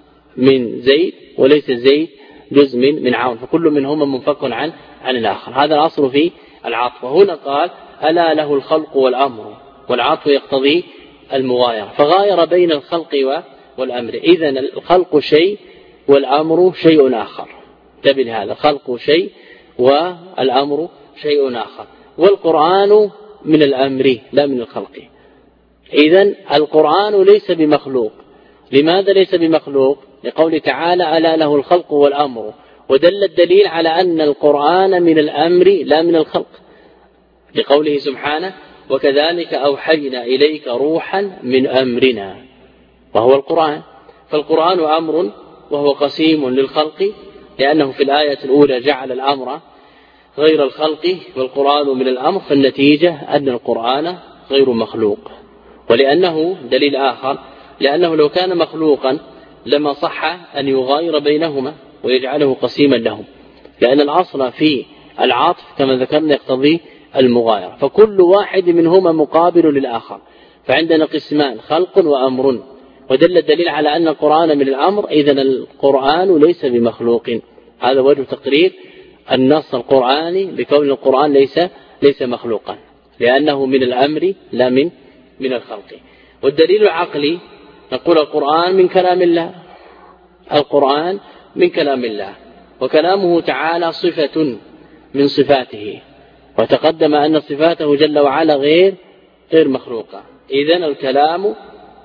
من زيد وليس زيد جزء من عمرو، فكل منهما منفك عن الآخر. هذا الأصل في العطف. وهنا قال ألا له الخلق والأمر، والعطف يقتضي المغايرة، فغاير بين الخلق والأمر. إذن الخلق شيء والأمر شيء آخر. انتبه هذا، الخلق شيء والأمر شيء آخر. والقرآن من الأمر لا من الخلق. إذن القرآن ليس بمخلوق. لماذا ليس بمخلوق؟ لقول تعالى ألا له الخلق والأمر، ودل الدليل على أن القرآن من الأمر لا من الخلق، لقوله سبحانه وكذلك أوحينا إليك روحا من أمرنا، وهو القرآن. فالقرآن أمر وهو قسيم للخلق، لأنه في الآية الأولى جعل الأمر غير الخلق والقرآن من الأمر، فالنتيجة أن القرآن غير مخلوق. ولأنه دليل آخر، لأنه لو كان مخلوقا لما صح أن يغاير بينهما ويجعله قسيما لهم، لأن الأصل في العطف كما ذكرنا يقتضي المغايرة، فكل واحد منهما مقابل للآخر. فعندنا قسمان خلق وأمر، ودل الدليل على أن القرآن من الأمر، إذن القرآن ليس بمخلوق. هذا وجه تقرير النص القرآني بكون القرآن ليس مخلوقا، لأنه من الأمر لا من الخلق. والدليل العقلي نقول القرآن من كلام الله، القرآن من كلام الله، وكلامه تعالى صفة من صفاته، وتقدم أن صفاته جل وعلا غير مخلوقة. إذن الكلام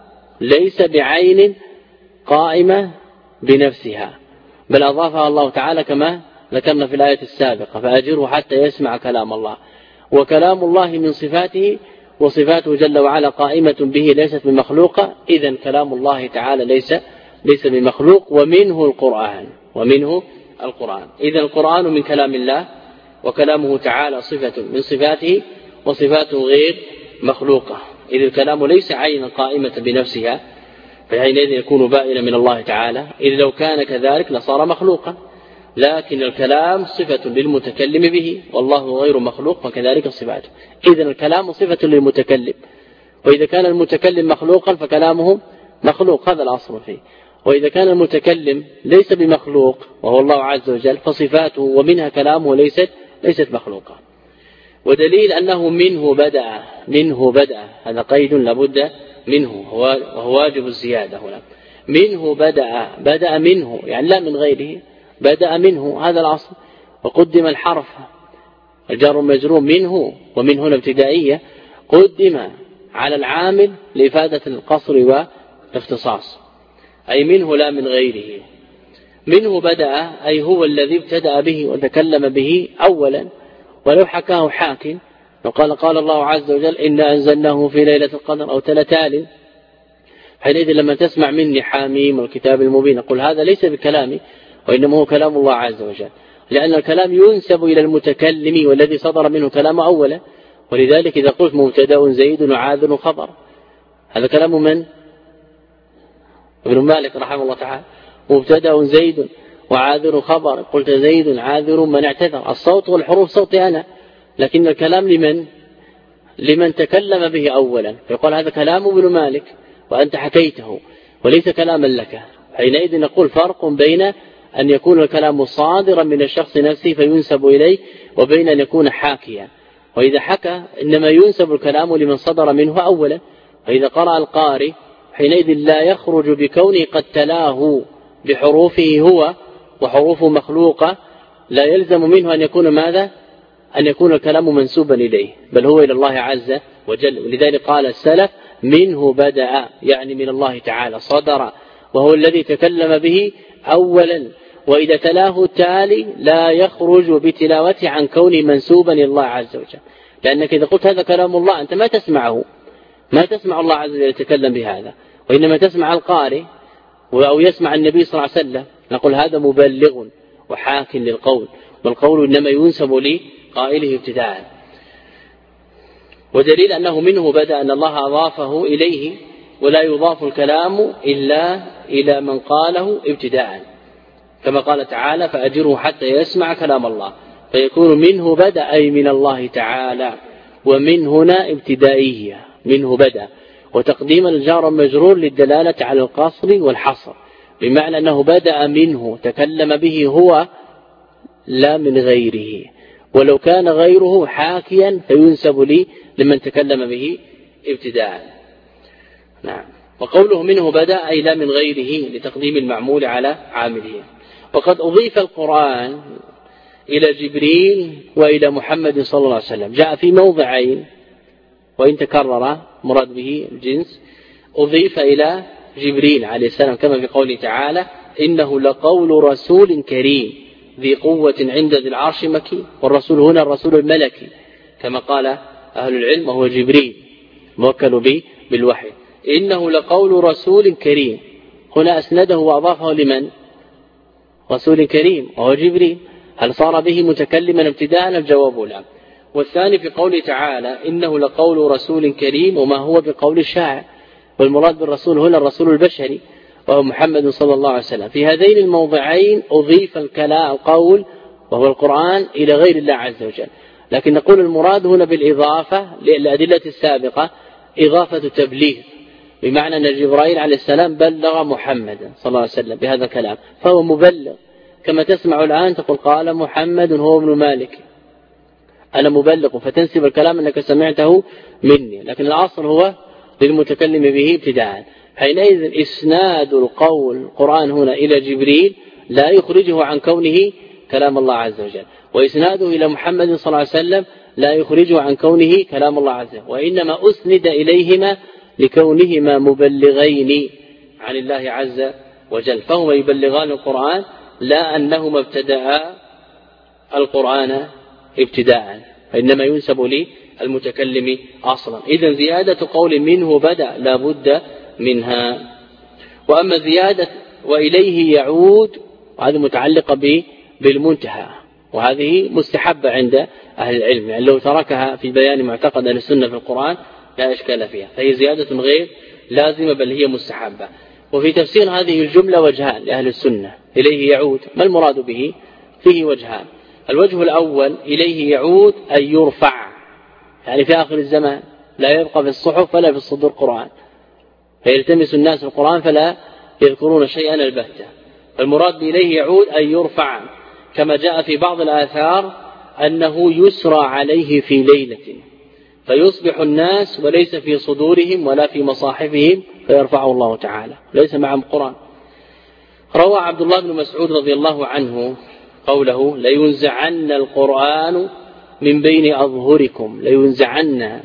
ليس بعين قائمة بنفسها، بل أضافها الله تعالى كما ذكرنا في الآية السابقة فأجره حتى يسمع كلام الله. وكلام الله من صفاته، وصفاته جل وعلا قائمة به ليست بمخلوقة. إذن كلام الله تعالى ليس بمخلوق، ومنه القرآن. إذن القرآن من كلام الله، وكلامه تعالى صفة من صفاته، وصفاته غير مخلوقة. إذ الكلام ليس عينا قائمة بنفسها، فحينئذ يكون بائنا من الله تعالى. إذ لو كان كذلك لصار مخلوقا، لكن الكلام صفة للمتكلم به، والله غير مخلوق، وكذلك صفاته. إذن الكلام صفة للمتكلم، وإذا كان المتكلم مخلوقا فكلامه مخلوق، هذا الأصل فيه. وإذا كان المتكلم ليس بمخلوق وهو الله عز وجل، فصفاته ومنها كلامه ليست مخلوقة. ودليل أنه منه بدأ، هذا قيد لابد منه، وهو واجب الزيادة هنا. منه بدأ منه، يعني لا من غيره، بدأ منه، هذا الأصل. وقدم الحرف الجار والمجرور منه، ومن هنا ابتدائية، قدم على العامل لإفادة القصر والاختصاص، أي منه لا من غيره. منه بدأ أي هو الذي ابتدأ به وتكلم به أولا، ولو حكاه حاكم وقال الله عز وجل إنا أنزلناه في ليلة القدر أو تلتال، حينئذ لما تسمع مني حاميم والكتاب المبين أقول هذا ليس بكلامي، وإنما هو كلام الله عز وجل، لأن الكلام ينسب إلى المتكلم والذي صدر منه كلام أولا. ولذلك إذا قلت مبتدأ زيد وعاذر خبر، هذا كلام من؟ ابن مالك رحمه الله تعالى. مبتدأ زيد وعاذر خبر، قلت زيد عاذر من اعتذر، الصوت والحروف صوتي أنا، لكن الكلام لمن تكلم به أولا، فيقول هذا كلام ابن مالك وأنت حكيته وليس كلاما لك. حينئذ نقول فرق بين أن يكون الكلام صادرا من الشخص نفسه فينسب إليه، وبين أن يكون حاكيا. وإذا حكى إنما ينسب الكلام لمن صدر منه أولا. وإذا قرأ القارئ حينئذ لا يخرج بكونه قد تلاه بحروفه هو وحروفه مخلوقة، لا يلزم منه أن يكون ماذا؟ أن يكون الكلام منسوبا إليه، بل هو إلى الله عز وجل. ولذلك قال السلف منه بدأ، يعني من الله تعالى صدر، وهو الذي تكلم به أولا. وإذا تلاه التالي لا يخرج بتلاوته عن كونه منسوبا إلى الله عز وجل، لأنك إذا قلت هذا كلام الله أنت ما تسمع الله عز وجل يتكلم بهذا، وإنما تسمع القارئ أو يسمع النبي صلى الله عليه وسلم، نقول هذا مبلغ وحاك للقول، والقول إنما ينسب لقائله ابتداء. ودليل أنه منه بدأ أن الله أضافه إليه، ولا يضاف الكلام إلا إلى من قاله ابتداء. كما قال تعالى فأجره حتى يسمع كلام الله، فيكون منه بدأ أي من الله تعالى، ومن هنا ابتدائية منه بدأ، وتقديم الجار مجرور للدلالة على القصر والحصر، بمعنى أنه بدأ منه تكلم به هو لا من غيره، ولو كان غيره حاكيا فينسب لي لمن تكلم به ابتداء. نعم. وقوله منه بدأ أي لا من غيره لتقديم المعمول على عامله. وقد أضيف القرآن إلى جبريل وإلى محمد صلى الله عليه وسلم، جاء في موضعين وإن تكرر مراد به الجنس، أضيف إلى جبريل عليه السلام كما في قوله تعالى إنه لقول رسول كريم ذي قوة عند ذي العرش مكين، والرسول هنا الرسول الملكي كما قال أهل العلم وهو جبريل موكل به بالوحي. إنه لقول رسول كريم، هنا أسنده وأضافه لمن؟ رسول كريم وهو جبريل. هل صار به متكلما ابتداء؟ الجواب لا. والثاني في قوله تعالى إنه لقول رسول كريم وما هو بقول الشاعر، والمراد بالرسول هنا الرسول البشري وهو محمد صلى الله عليه وسلم. في هذين الموضعين أضيف القول وهو القرآن إلى غير الله عز وجل، لكن نقول المراد هنا بالإضافة للأدلة السابقة إضافة تبليغ، بمعنى أن جبرائيل عليه السلام بلغ محمد صلى الله عليه وسلم بهذا الكلام فهو مبلغ، كما تسمع الآن تقول قال محمد هو ابن مالك، أنا مبلغ، فتنسب الكلام أنك سمعته مني، لكن الأصل هو للمتكلم به ابتداء. حينئذ إسناد القرآن هنا إلى جبريل لا يخرجه عن كونه كلام الله عز وجل، وإسناده إلى محمد صلى الله عليه وسلم لا يخرجه عن كونه كلام الله عز وجل، وإنما أسند إليهما لكونهما مبلغين عن الله عز وجل، فهما يبلغان القرآن لا أنهما ابتدأ القرآن ابتداء، فإنما ينسب لي المتكلم أصلا. إذن زيادة قول منه بدأ لا بد منها. وأما زيادة وإليه يعود هذه متعلقة بالمنتهى، وهذه مستحبة عند أهل العلم، يعني لو تركها في بيان معتقد أهل السنة في القرآن لا إشكال فيها، فهي زيادة غير لازمة بل هي مستحبة. وفي تفسير هذه الجملة وجهان لأهل السنة، إليه يعود ما المراد به؟ فيه وجهان. الوجه الأول إليه يعود أن يرفع، يعني في آخر الزمان لا يبقى في الصحف ولا في الصدور قرآن، فيلتمس الناس القرآن فلا يذكرون شيئا البتة، فالمراد بإليه يعود أن يرفع، كما جاء في بعض الآثار أنه يسرى عليه في ليلة فيصبح الناس وليس في صدورهم ولا في مصاحفهم فيرفعه الله تعالى، ليس معهم قرآن. روى عبد الله بن مسعود رضي الله عنه قوله لينزعن القرآن من بين أظهركم، لينزعن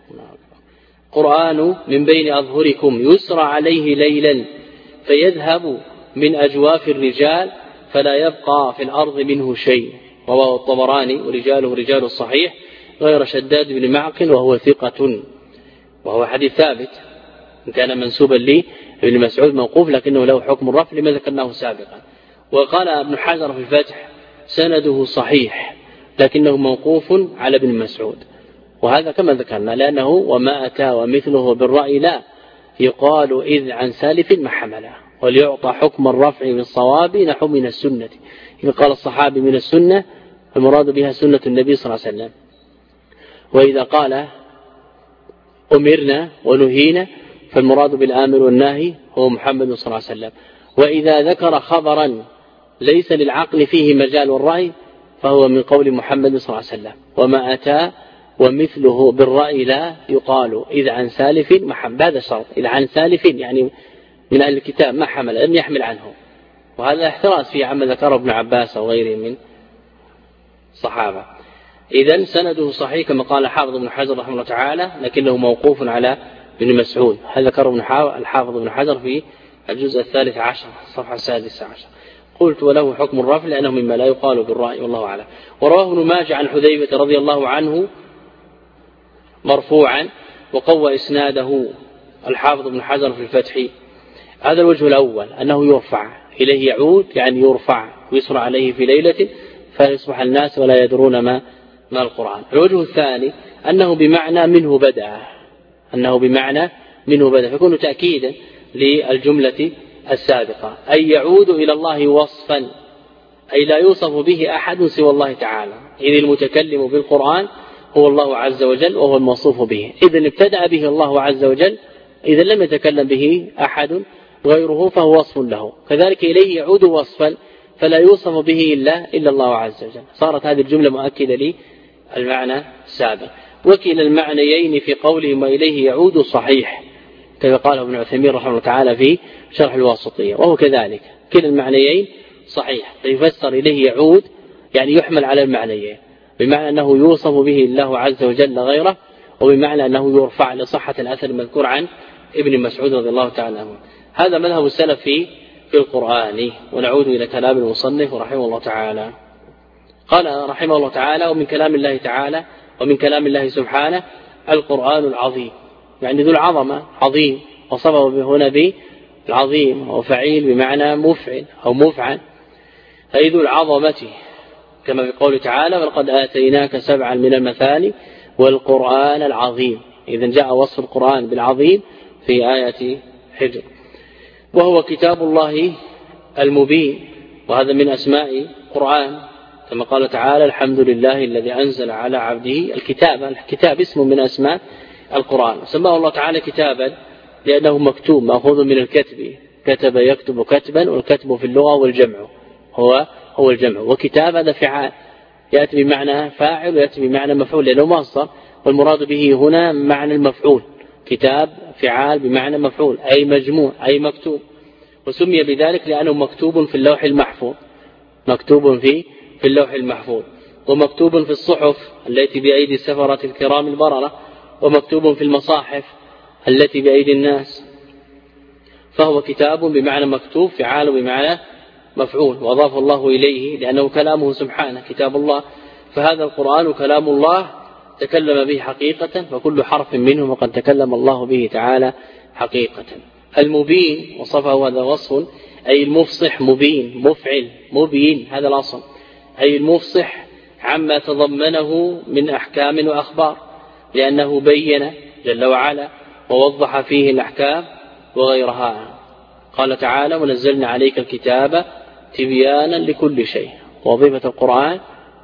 القرآن من بين أظهركم يسرى عليه ليلا فيذهب من أجواف الرجال فلا يبقى في الأرض منه شيء. رواه الطبراني ورجاله رجال الصحيح غير شداد بن معقل وهو ثقة، وهو حديث ثابت إن كان منسوبا لي ابن مسعود موقوف لكنه له حكم الرفع لما ذكرناه سابقا. وقال ابن حجر في الفتح سنده صحيح لكنه موقوف على ابن مسعود، وهذا كما ذكرنا لأنه وما أتى ومثله بالرأي لا يقال إذ عن سالف ما حمله، وليعطى حكم الرفع بالصواب نحو من السنة. إذا قال الصحابي من السنة المراد بها سنة النبي صلى الله عليه وسلم، وإذا قال أمرنا ونهينا فالمراد بالآمر والناهي هو محمد صلى الله عليه وسلم. وإذا ذكر خبرا ليس للعقل فيه مجال والرأي فهو من قول محمد صلى الله عليه وسلم. وما أتى ومثله بالرأي لا يقال إذ عن سالف ما حمل، هذا الشرط، إذ عن سالف يعني من أهل الكتاب ما حمل لم يحمل عنه، وهذا احتراز فيه عما ذكره ابن عباس أو غيره من الصحابة. إذن سنده صحيح كما قال حافظ ابن حجر رحمه الله تعالى لكنه موقوف على ابن مسعود، هذا ذكره الحافظ ابن حجر في الجزء 13 الصفحة 16. قلت وله حكم الرفع لأنه مما لا يقال بالرأي والله أعلم. ورواه ابن ماجه عن حذيفة رضي الله عنه مرفوعا وقوى إسناده الحافظ ابن حجر في الفتح. هذا الوجه الأول أنه يرفع إليه يعود يعني يرفع ويسرى عليه في ليلة فيصبح الناس ولا يدرون ما القرآن. الوجه الثاني أنه بمعنى منه بدأ، أنه بمعنى منه بدأ فيكون تأكيدا للجملة السابقة، أي يعود إلى الله وصفا أي لا يوصف به أحد سوى الله تعالى، إذ المتكلم بالقرآن هو الله عز وجل وهو الموصوف به. إذا ابتدأ به الله عز وجل، إذا لم يتكلم به أحد غيره فهو وصف له، كذلك إليه يعود وصفا فلا يوصف به إلا الله عز وجل. صارت هذه الجملة مؤكدة للمعنى السابق. وكلا المعنيين في قولهم وإليه يعود صحيح، كما قال ابن عثيمين رحمه الله تعالى في شرح الواسطية، وهو كذلك كلا المعنيين صحيح، فيفسر إليه يعود يعني يحمل على المعنيين، بمعنى أنه يوصف به الله عز وجل غيره، وبمعنى أنه يرفع لصحة الأثر المذكور عن ابن مسعود رضي الله تعالى عنه. هذا مذهب السلف في القرآن. ونعود إلى كلام المصنف رحمه الله تعالى. قال رحمه الله تعالى: ومن كلام الله تعالى ومن كلام الله سبحانه القرآن العظيم، يعني ذو العظمة عظيم، وصفه هنا بالعظيم وفعيل بمعنى مفعل أو مفعل، أي ذو العظمة، كما في قوله تعالى: ولقد آتيناك 7 من المثاني والقرآن العظيم. إذن جاء وصف القرآن بالعظيم في آية حجر. وهو كتاب الله المبين، وهذا من أسماء القرآن، كما قال تعالى: الحمد لله الذي أنزل على عبده الكتاب. الكتاب اسم من أسماء القرآن، سماه الله تعالى كتابا لأنه مكتوب، مأخوذ من الكتب، كتب يكتب كتبا، والكتب في اللغة والجمع هو الجمع. وكتاب هذا فعال، يأتي بمعنى فاعل ويأتي بمعنى مفعول لأنه مصدر، والمراد به هنا معنى المفعول. كتاب فعال بمعنى مفعول، أي مجموع أي مكتوب، وسمي بذلك لأنه مكتوب في اللوح المحفوظ، مكتوب في اللوح المحفوظ، ومكتوب في الصحف التي بأيدي السفرة الكرام البررة، ومكتوب في المصاحف التي بأيدي الناس. فهو كتاب بمعنى مكتوب، فعال بمعنى مفعول، وأضاف الله إليه لأنه كلامه سبحانه كتاب الله. فهذا القرآن كلام الله تكلم به حقيقة، فكل حرف منه وقد تكلم الله به تعالى حقيقة. المبين وصفه هذا وصف، أي المفصح، مبين مفعل مبين، هذا الأصل، أي المفصح عما تضمنه من أحكام وأخبار، لأنه بين جل وعلا ووضح فيه الأحكام وغيرها. قال تعالى: ونزلنا عليك الكتاب تبيانا لكل شيء. وظيفة القرآن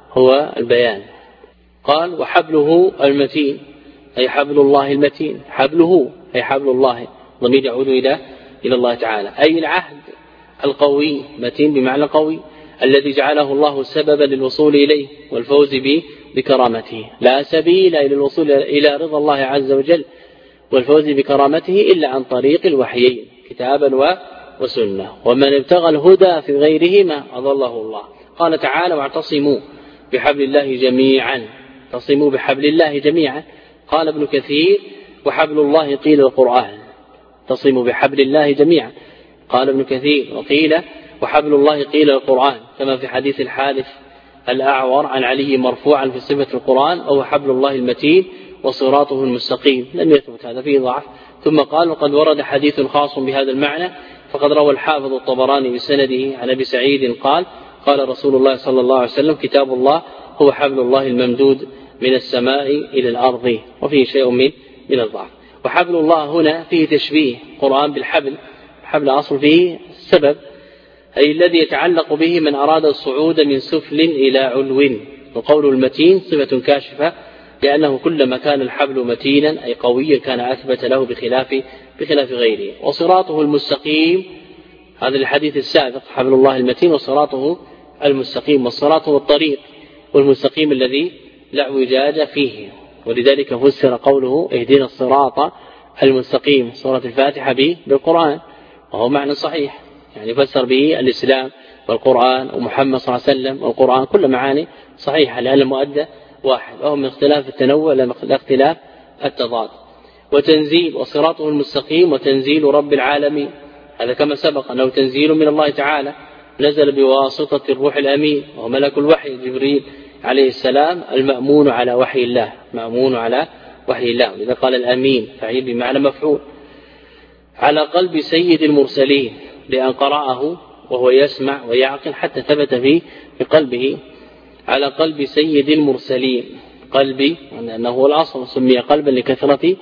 هو البيان. قال: وحبله المتين، أي حبل الله المتين، حبله أي حبل الله، ضمير يعود إلى الله تعالى، أي العهد القوي، متين بمعنى قوي، الذي جعله الله سببا للوصول إليه والفوز بكرامته. لا سبيل إلى الوصول إلى رضا الله عز وجل والفوز بكرامته إلا عن طريق الوحيين، كتابا وسنة، ومن ابتغى الهدى في غيرهما أضله الله. قال تعالى: واعتصموا بحبل الله جميعا، اعتصموا بحبل الله جميعا. قال ابن كثير: وحبل الله قيل القرآن، اعتصموا بحبل الله جميعا. قال ابن كثير: وقيل وحبل الله قيل القرآن، كما في حديث الحارث الأعور عن علي مرفوعا في صفة القرآن: أو حبل الله المتين وصراطه المستقيم. لم يثبت هذا، فيه ضعف. ثم قال: وقد ورد حديث خاص بهذا المعنى، فقد روى الحافظ الطبراني بسنده عن أبي سعيد قال: قال رسول الله صلى الله عليه وسلم: كتاب الله هو حبل الله الممدود من السماء إلى الأرض. وفيه شيء من الضعف. وحبل الله هنا فيه تشبيه قرآن بالحبل، حبل أصل فيه السبب، أي الذي يتعلق به من أراد الصعود من سفل إلى علو. وقول المتين صفة كاشفة، لأنه كلما كان الحبل متينا أي قويا كان أثبت له بخلاف غيره. وصراطه المستقيم، هذا الحديث السابق، حبل الله المتين وصراطه المستقيم. والصراط هو الطريق، والمستقيم الذي لا اعوجاج فيه، ولذلك فسر قوله: اهدنا الصراط المستقيم، سورة الفاتحة بالقرآن، وهو معنى صحيح، يعني فسر به الإسلام والقرآن ومحمد صلى الله عليه وسلم والقرآن، كل معاني صحيحة، لأن المؤدى واحد، وهو من اختلاف التنوع لاختلاف التضاد. وتنزيل، وصراطه المستقيم وتنزيل رب العالمين، هذا كما سبق أنه تنزيل من الله تعالى، نزل بواسطة الروح الأمين وهو ملك الوحي جبريل عليه السلام، المأمون على وحي الله، مأمون على وحي الله، لذا قال الأمين فعيل بمعنى مفعول. على قلب سيد المرسلين، لأن قرأه وهو يسمع ويعقل حتى ثبت في قلبه. على قلب سيد المرسلين، قلبي لأنه هو الأصل، سمي قلبا لكثرة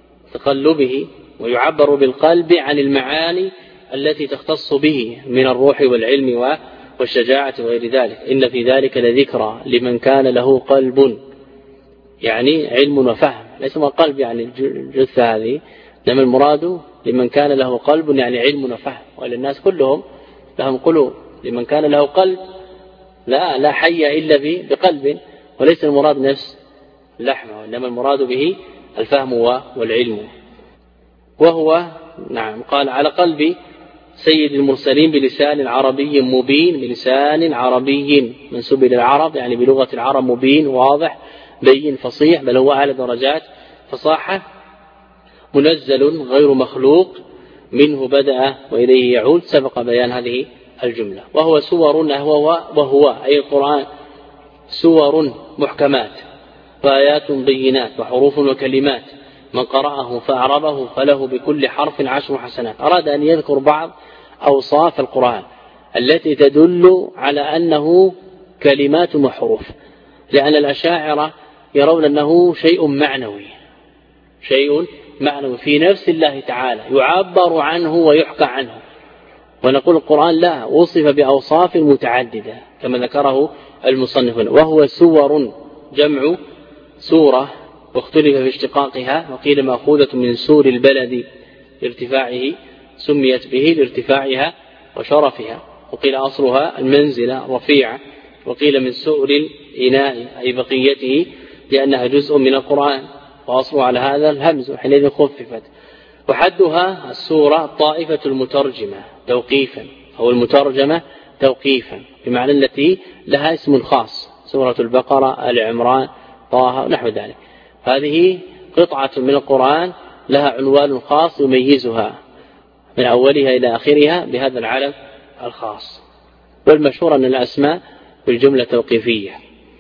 تقلبه، ويعبر بالقلب عن المعاني التي تختص به من الروح والعلم والشجاعة وغير ذلك. إن في ذلك لذكرى لمن كان له قلب، يعني علم وفهم، ليس ما قلب يعني الجثة هذه، إنما المراد لمن كان له قلب يعني علم وفهم، وإلا الناس كلهم لهم قلوب. لمن كان له قلب لا حي إلا بقلب، وليس المراد نفس لحمه، وإنما المراد به الفهم والعلم. وهو نعم قال على قلب سيد المرسلين بلسان عربي مبين، بلسان عربي منسوب إلى العرب، يعني بلغة العرب مبين واضح بين فصيح، بل هو أعلى درجات فصاحة، منزل غير مخلوق، منه بدأ وإليه يعود، سبق بيان هذه الجملة. وهو سور وهو أي القرآن سور محكمات وآيات بينات وحروف وكلمات، من قرأه فأعربه فله بكل حرف 10 حسنات. أراد أن يذكر بعض أوصاف القرآن التي تدل على أنه كلمات وحروف، لأن الأشاعرة يرون أنه شيء معنوي في نفس الله تعالى يعبر عنه ويحكى عنه، ونقول القرآن لا، وصف بأوصاف متعددة كما ذكره المصنف. وهو سور جمع سورة، واختلف في اشتقاقها، وقيل مأخوذة من سور البلد لارتفاعه سميت به لارتفاعها وشرفها، وقيل أصلها المنزلة رفيعة، وقيل من سؤر الإناء أي بقيته لأنها جزء من القرآن، وأصلها على هذا الهمز وحينئذ خففت. وحدها السورة طائفة المترجمة توقيفا، أو المترجمة توقيفا، بمعنى التي لها اسم خاص، سورة البقرة، آل عمران، طه ونحو ذلك. هذه قطعة من القرآن لها عنوان خاص يميزها من أولها إلى آخرها بهذا العلم الخاص. والمشهور أن الأسماء في الجملة توقيفية.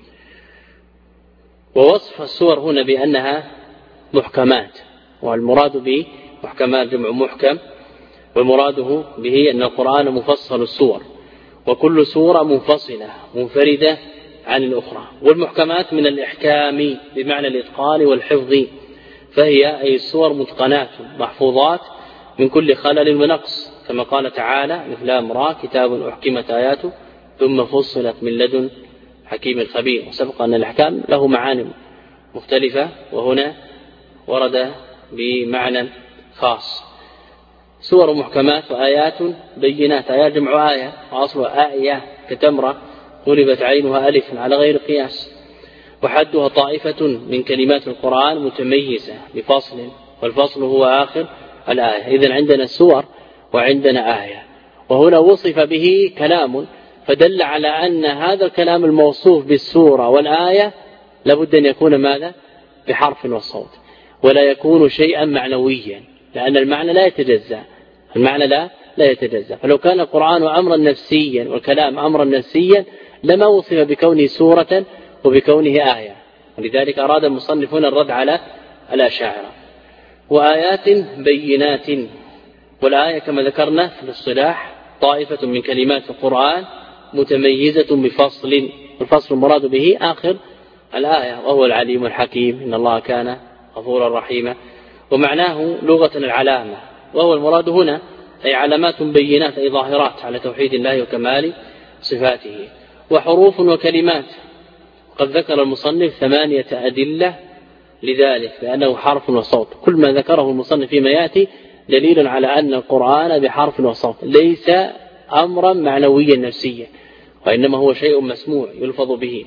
ووصف السور هنا بأنها محكمات، والمراد به محكمات جمع محكم، والمراده به أن القرآن مفصل السور، وكل سورة منفصلة منفردة عن الأخرى. والمحكمات من الإحكام بمعنى الإتقان والحفظ، فهي أي السور متقنات محفوظات من كل خلل ونقص، كما قال تعالى لام را كتاب أحكمت آياته ثم فصلت من لدن حكيم خبير. وسبق أن الأحكام له معاني مختلفة، وهنا ورد بمعنى خاص. سور محكمات وآيات بينات، آيات جمع آية، وأصلها آية كتمرة قلبت عينها ألف على غير قياس. وحدها طائفة من كلمات القرآن متميزة بفصل، والفصل هو آخر الآية. إذن عندنا سور وعندنا آية، وهنا وصف به كلام، فدل على أن هذا الكلام الموصوف بالسورة والآية لابد أن يكون ماذا؟ بحرف والصوت، ولا يكون شيئا معنويا، لأن المعنى لا يتجزأ، المعنى لا يتجزأ. فلو كان القرآن أمرا نفسيا والكلام أمرا نفسيا لما وصف بكونه سورة وبكونه آية. ولذلك أراد المصنفون الرد على الأشاعرة. وآيات بينات، والآية كما ذكرنا في الاصطلاح طائفة من كلمات القرآن متميزة بفصل، الفصل المراد به آخر الآية، وهو العليم الحكيم، إن الله كان غفورا رحيما. ومعناه لغة العلامة، وهو المراد هنا أي علامات بينات أي ظاهرات على توحيد الله وكمال صفاته. وحروف وكلمات، قد ذكر المصنف 8 أدلة لذلك، لأنه حرف وصوت. كل ما ذكره المصنف فيما يأتي دليل على أن القرآن بحرف وصوت، ليس أمرا معنويا نفسيا، وإنما هو شيء مسموع يلفظ به.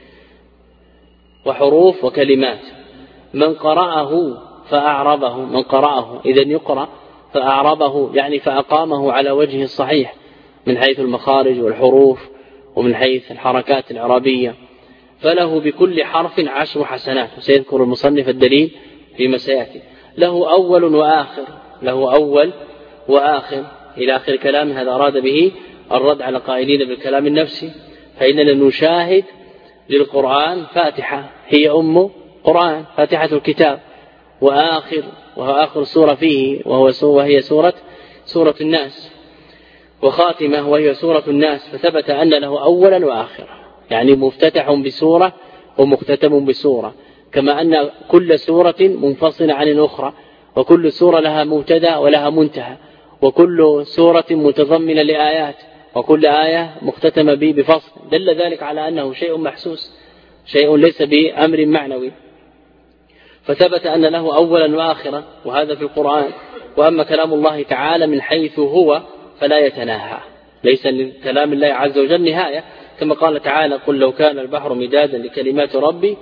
وحروف وكلمات، من قرأه فأعربه، من قرأه إذن يقرأ فأعربه يعني فأقامه على وجه الصحيح من حيث المخارج والحروف ومن حيث الحركات الإعرابية، فله بكل حرف 10 حسنات. وسيذكر المصنف الدليل فيما سيأتي. له أول وآخر، له أول وآخر إلى آخر كلام. هذا أراد به الرد على قائلين بالكلام النفسي، فإننا نشاهد للقرآن فاتحة هي أم قرآن، فاتحة الكتاب، وهو آخر سورة فيه وهي سورة الناس، وخاتمة وهي سورة الناس، فثبت أن له أولا وآخرا، يعني مفتتح بسورة ومختتم بسورة، كما أن كل سورة منفصلة عن الأخرى، وكل سورة لها مبتدأ ولها منتهى، وكل سورة متضمنة لآيات، وكل آية مختتمة به بفصل، دل ذلك على أنه شيء محسوس، شيء ليس بأمر معنوي. فثبت أن له أولا وآخرا، وهذا في القرآن. وأما كلام الله تعالى من حيث هو فلا يتناهى، ليس لكلام الله عز وجل نهاية، كما قال تعالى: قل لو كان البحر مدادا لكلمات ربي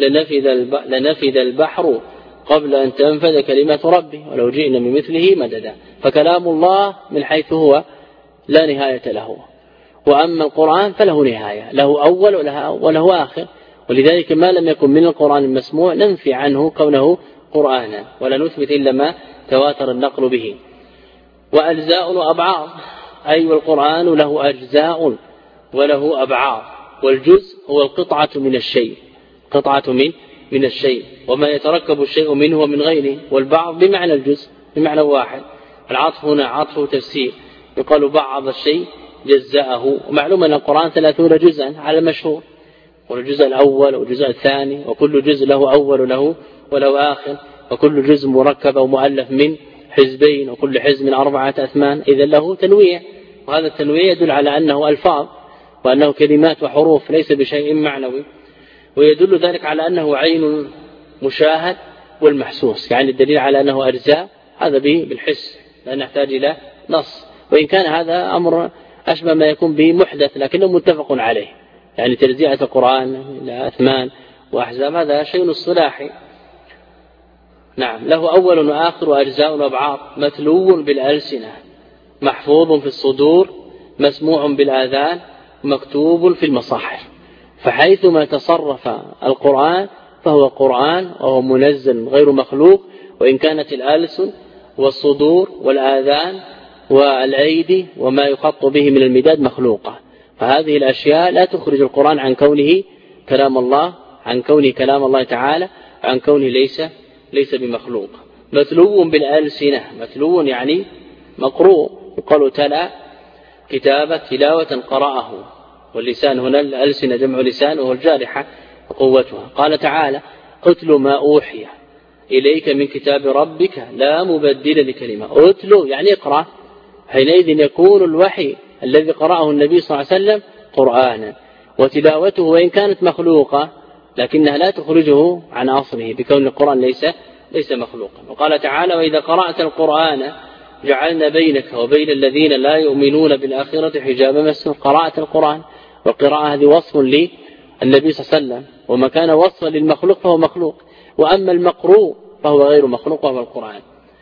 لنفد البحر قبل أن تنفذ كلمات ربي ولو جئنا بمثله مددا. فكلام الله من حيث هو لا نهاية له، وأما القرآن فله نهاية، له أول وله آخر. ولذلك ما لم يكن من القرآن المسموع ننفي عنه كونه قرآنا، ولا نثبت إلا ما تواتر النقل به. وأجزاء وأبعاض، أي والقرآن له أجزاء وله أبعاض، والجزء هو القطعة من الشيء، قطعة من الشيء، وما يتركب الشيء منه ومن غيره. والبعض بمعنى الجزء بمعنى واحد. العطف هنا عطف تفسير، يقال بعض الشيء جزاءه. ومعلوم أن القرآن 30 جزءا على المشهور، والجزء الأول والجزء الثاني، وكل جزء له أول وله آخر، وكل جزء مركب ومؤلف من حزبين، وكل حزب من 4 أثمان، إذا له تنويع، وهذا التنويع يدل على أنه ألفاظ وأنه كلمات وحروف، ليس بشيء معنوي. ويدل ذلك على أنه عين مشاهد والمحسوس، يعني الدليل على أنه أجزاء هذا بالحس، لا نحتاج إلى نص، وإن كان هذا أمر أشبه ما يكون به محدث لكنه متفق عليه، يعني تجزئة القرآن إلى أثمان وأحزاب هذا شيء اصطلاحي. نعم، له أول وآخر وأجزاء وأبعاض، متلو بالألسنة، محفوظ في الصدور، مسموع بالآذان، مكتوب في المصاحف. فحيثما تصرف القرآن فهو قرآن، وهو منزل غير مخلوق، وإن كانت الألسن والصدور والآذان والأيدي وما يخط به من المداد مخلوقة. فهذه الأشياء لا تخرج القرآن عن كونه كلام الله، عن كونه كلام الله تعالى، عن كونه ليس بمخلوق. متلو بالألسنة، متلو يعني مقروء، يقال تلا كتابة تلاوة قرأه، واللسان هنا الألسنة جمع لسان وهو الجارحة وقوتها. قال تعالى: أتل ما أوحي إليك من كتاب ربك لا مبدل لكلمة. أتلو يعني اقرأ، حينئذ يكون الوحي الذي قرأه النبي صلى الله عليه وسلم قرآنا، وتلاوته وإن كانت مخلوقة لكنها لا تخرجه عن أصله، بكون القرآن ليس مخلوقا. وقال تعالى: وإذا قرأت القرآن جعلنا بينك وبين الذين لا يؤمنون بالآخرة حجابا مستورا. قرأت القرآن، والقراءة هذه وصف للنبي صلى الله عليه وسلم، وما كان وصفا للمخلوق فهو مخلوق، وأما المقروء فهو غير مخلوق وهو القرآن.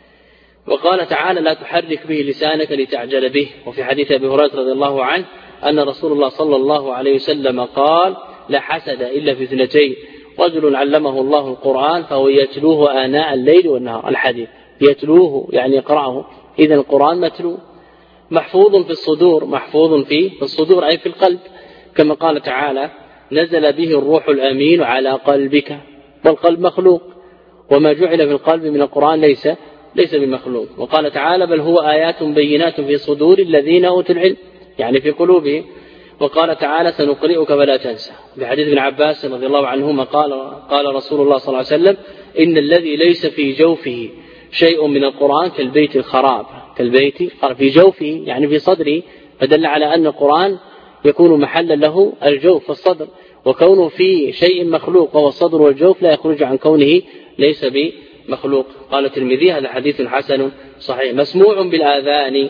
وقال تعالى: لا تحرك به لسانك لتعجل به. وفي حديث أبي هريرة رضي الله عنه أن رسول الله صلى الله عليه وسلم قال: لا حسد إلا في 2، رجل علمه الله القرآن فهو يتلوه آناء الليل والنهار. الحديث يتلوه يعني يقرأه، إذن القرآن متلو. محفوظ في الصدور، محفوظ في الصدور أي في القلب، كما قال تعالى: نزل به الروح الأمين على قلبك. والقلب مخلوق، وما جعل في القلب من القرآن ليس بمخلوق. وقال تعالى: بل هو آيات بينات في صدور الذين أوتوا العلم، يعني في قلوبهم. وقال تعالى: سنقرئك فلا تنسى. بحديث ابن عباس رضي الله عنهما قال رسول الله صلى الله عليه وسلم: إن الذي ليس في جوفه شيء من القرآن كالبيت الخراب. كالبيت في جوفه يعني في صدره، فدل على أن القرآن يكون محلا له الجوف والصدر، وكونه في شيء مخلوق وهو الصدر والجوف لا يخرج عن كونه ليس بمخلوق. قال الترمذي: هذا حديث حسن صحيح. مسموع بالآذان،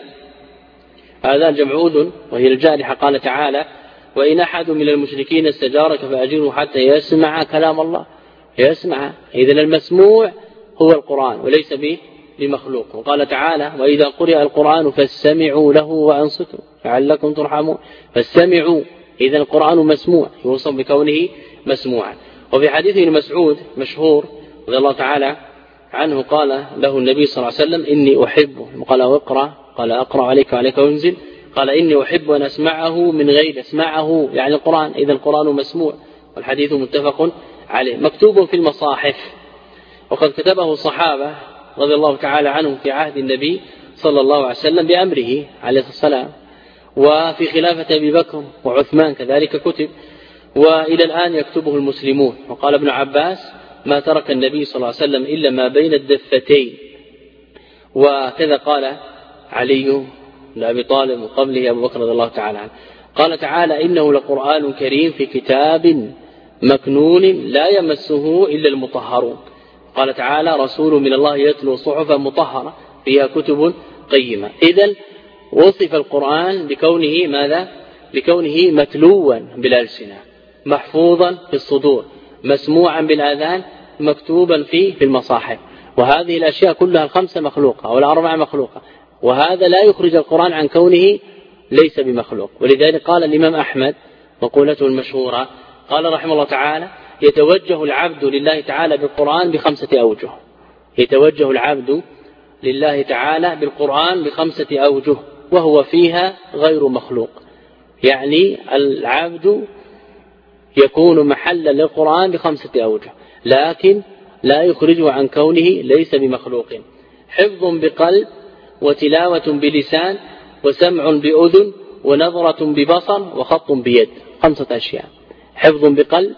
آذان جمع أذن وهي الجارحة. قال تعالى: وإن أحد من المشركين استجارك فأجره حتى يسمع كلام الله. يسمع، إذن المسموع هو القرآن وليس بمخلوق. وقال تعالى: وإذا قرئ القرآن فاستمعوا له وأنصتوا لعلكم ترحمون. فاستمعوا، إذن القرآن مسموع، يوصف بكونه مسموعا. وفي حديث ابن مسعود مشهور رضي الله تعالى عنه قال له النبي صلى الله عليه وسلم: إني أحبه. قال: واقرأ. قال: أقرأ عليك وعليك أنزل. قال: إني أحب أن أسمعه من غير أسمعه، يعني القرآن، إذا القرآن مسموع. والحديث متفق عليه. مكتوب في المصاحف، وقد كتبه الصحابة رضي الله تعالى عنهم في عهد النبي صلى الله عليه وسلم بأمره عليه الصلاة والسلام، وفي خلافة أبي بكر وعثمان كذلك كتب، وإلى الآن يكتبه المسلمون. وقال ابن عباس: ما ترك النبي صلى الله عليه وسلم إلا ما بين الدفتين. وكذا قال علي لأبي طالب وقبله أبو بكر رضي الله تعالى عنه. قال تعالى إنه لقرآن كريم في كتاب مكنون لا يمسه إلا المطهرون. قال تعالى رسول من الله يتلو صحفا مطهرة فيها كتب قيمة. إذن وصف القرآن بكونه ماذا؟ بكونه متلوا بالألسنة، محفوظا في الصدور، مسموعا بالآذان، مكتوبا في المصاحف. وهذه الأشياء كلها الخمسة مخلوقة أو الأربعة مخلوقة، وهذا لا يخرج القرآن عن كونه ليس بمخلوق. ولذلك قال الإمام أحمد مقولته المشهورة قال رحمه الله تعالى يتوجه العبد لله تعالى بالقرآن ب5 أوجه. يتوجه العبد لله تعالى بالقرآن ب5 أوجه وهو فيها غير مخلوق. يعني العبد يكون محلا للقرآن ب5 أوجه، لكن لا يخرجه عن كونه ليس بمخلوق. حفظ بقلب، وتلاوة بلسان، وسمع بأذن، ونظرة ببصر، وخط بيد. 5 أشياء: حفظ بقلب،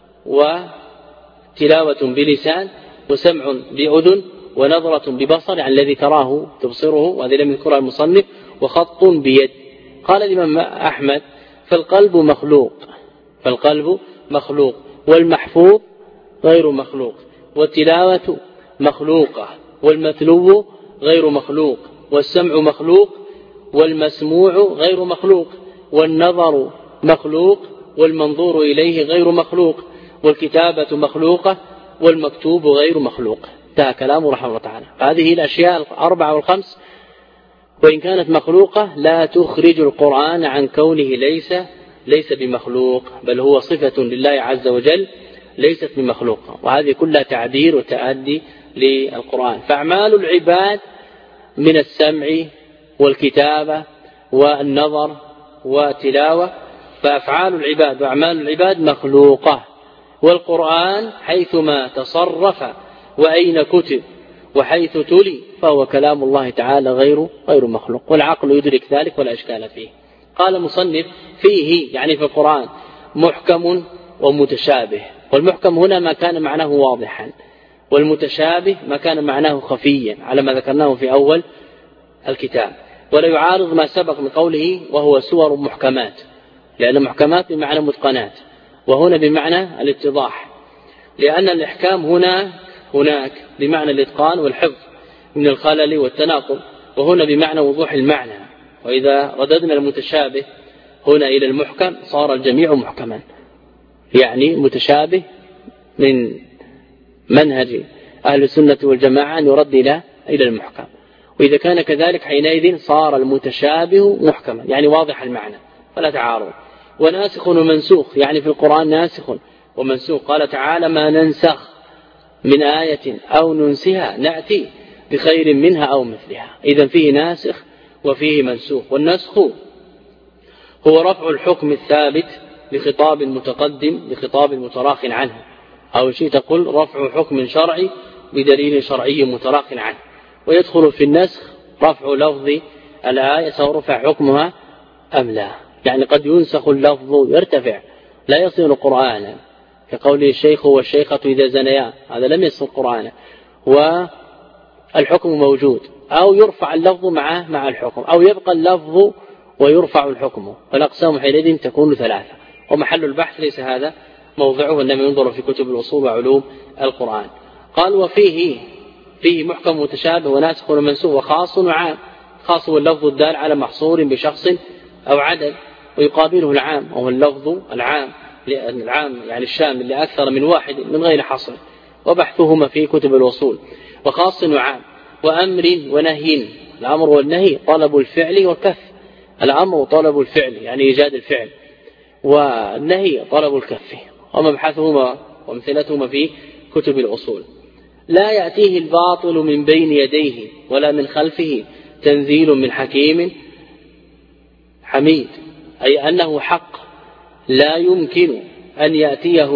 وتلاوة بلسان، وسمع بأذن، ونظرة ببصر يعني الذي تراه تبصره وهذا لم يذكرها المصنف، وخط بيد. قال الإمام أحمد فالقلب مخلوق، فالقلب مخلوق، والمحفوظ غير مخلوق، والتلاوة مخلوقة، والمتلو غير مخلوق، والسمع مخلوق، والمسموع غير مخلوق، والنظر مخلوق، والمنظور إليه غير مخلوق، والكتابة مخلوقة، والمكتوب غير مخلوق. انتهى كلامه رحمه الله تعالى. هذه الأشياء 4 و5 وإن كانت مخلوقة لا تخرج القرآن عن كونه ليس بمخلوق، بل هو صفة لله عز وجل ليست بمخلوقة. وهذه كلها تعبير وتأدي للقرآن. فأعمال العباد من السمع والكتابة والنظر والتلاوة، فأفعال العباد وأعمال العباد مخلوقة، والقرآن حيثما تصرف وأين كتب وحيث تلي فهو كلام الله تعالى غير مخلوق، والعقل يدرك ذلك ولا إشكال فيه. قال مصنف فيه يعني في القرآن محكم ومتشابه، والمحكم هنا ما كان معناه واضحا، والمتشابه ما كان معناه خفيا على ما ذكرناه في أول الكتاب. ولا يعارض ما سبق من قوله وهو سور محكمات، لأن محكمات بمعنى متقنات، وهنا بمعنى الاتضاح، لأن الإحكام هناك بمعنى الإتقان والحفظ من الخلل والتناقض، وهنا بمعنى وضوح المعنى. وإذا رددنا المتشابه هنا إلى المحكم صار الجميع محكما، يعني متشابه من منهج أهل السنة والجماعة أن يرد إلى المحكم. وإذا كان كذلك حينئذ صار المتشابه محكما يعني واضح المعنى فلا تعارض. وناسخ ومنسوخ يعني في القرآن ناسخ ومنسوخ. قال تعالى ما ننسخ من آية أو ننسها نأتي بخير منها أو مثلها. إذن فيه ناسخ وفيه منسوخ. والنسخ هو رفع الحكم الثابت بخطاب متقدم بخطاب متراخ عنه، أو شيء تقول رفع حكم شرعي بدليل شرعي متراخ عنه. ويدخل في النسخ رفع لفظ الآية سواء رفع حكمها أم لا، يعني قد ينسخ اللفظ يرتفع لا يصير قرآنا، كقول الشيخ والشيخة إذا زنيا، هذا لم يصير قرآنا والحكم موجود، أو يرفع اللفظ مع الحكم، أو يبقى اللفظ ويرفع الحكم. فالأقسام حينئذ تكون 3، ومحل البحث ليس هذا موضعه، إنما ينظر في كتب الأصول وعلوم القرآن. قال وفيه محكم متشابه وناسخ ومنسوخ وخاص وعام. خاص هو اللفظ الدال على محصور بشخص أو عدد، ويقابله العام وهو اللفظ العام يعني الشامل لأكثر من واحد من غير حصر، وبحثهما في كتب الأصول. وخاص وعام. وأمر ونهي، الأمر والنهي طلب الفعل والكف. الأمر طلب الفعل يعني إيجاد الفعل، والنهي طلب الكف، ومبحثهما وامثلتهما في كتب الأصول. لا يأتيه الباطل من بين يديه ولا من خلفه تنزيل من حكيم حميد، أي أنه حق لا يمكن أن يأتيه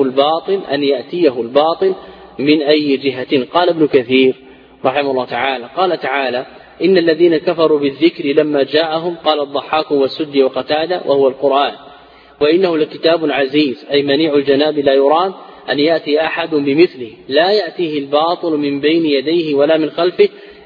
الباطل من أي جهة. قال ابن كثير رحمه الله تعالى قال تعالى إن الذين كفروا بالذكر لما جاءهم قال الضحاك والسدي وقتادة وهو القرآن وإنه لكتاب عزيز، أي منيع الجناب لا يرام أن يأتي أحد بمثله لا يأتيه الباطل من بين يديه ولا من خلفه،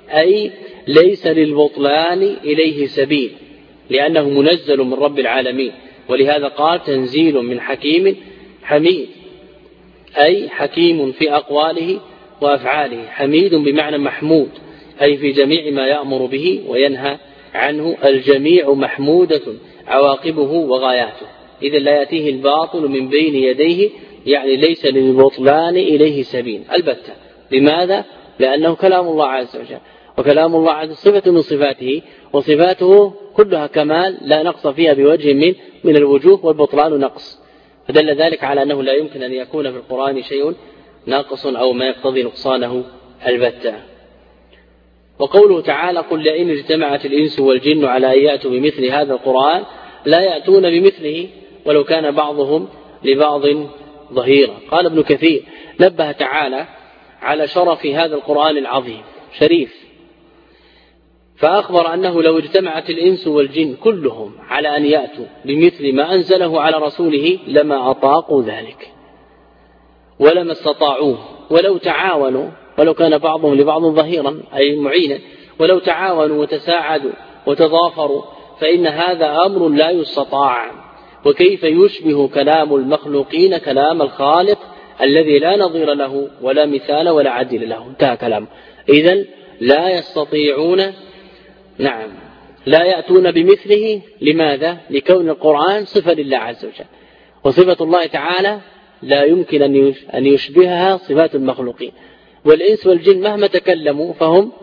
أي ليس للبطلان إليه سبيل، لأنه منزل من رب العالمين، ولهذا قال تنزيل من حكيم حميد، أي حكيم في أقواله وأفعاله، حميد بمعنى محمود، أي في جميع ما يأمر به وينهى عنه، الجميع محمودة عواقبه وغاياته، إذا لا يأتيه الباطل من بين يديه، يعني ليس للبطلان إليه سبيل البتة. لماذا؟ لأنه كلام الله عز وجل، وكلام الله عز وجل صفة من صفاته، وصفاته كلها كمال لا نقص فيها بوجه من الوجوه، والبطلان نقص، فدل ذلك على أنه لا يمكن أن يكون في القرآن شيء ناقص أو ما يقتضي نقصانه البتة. وقوله تعالى قل لئن اجتمعت الإنس والجن على أن يأتوا بمثل هذا القرآن لا يأتون بمثله ولو كان بعضهم لبعض ظهيرا. قال ابن كثير نبه تعالى على شرف هذا القرآن العظيم شريف، فأخبر أنه لو اجتمعت الإنس والجن كلهم على أن يأتوا بمثل ما أنزله على رسوله لما أطاقوا ذلك ولما استطاعوه، ولو تعاونوا، ولو كان بعضهم لبعض ظهيرا أي معينا، ولو تعاونوا وتساعدوا وتضافروا فإن هذا أمر لا يستطاع. وكيف يشبه كلام المخلوقين كلام الخالق الذي لا نظير له ولا مثال ولا عدل له. انتهى كلامه. إذن لا يستطيعون، نعم لا يأتون بمثله. لماذا؟ لكون القرآن صفة لله عز وجل، وصفة الله تعالى لا يمكن أن يشبهها صفات المخلوقين. والإنس والجن مهما تكلموا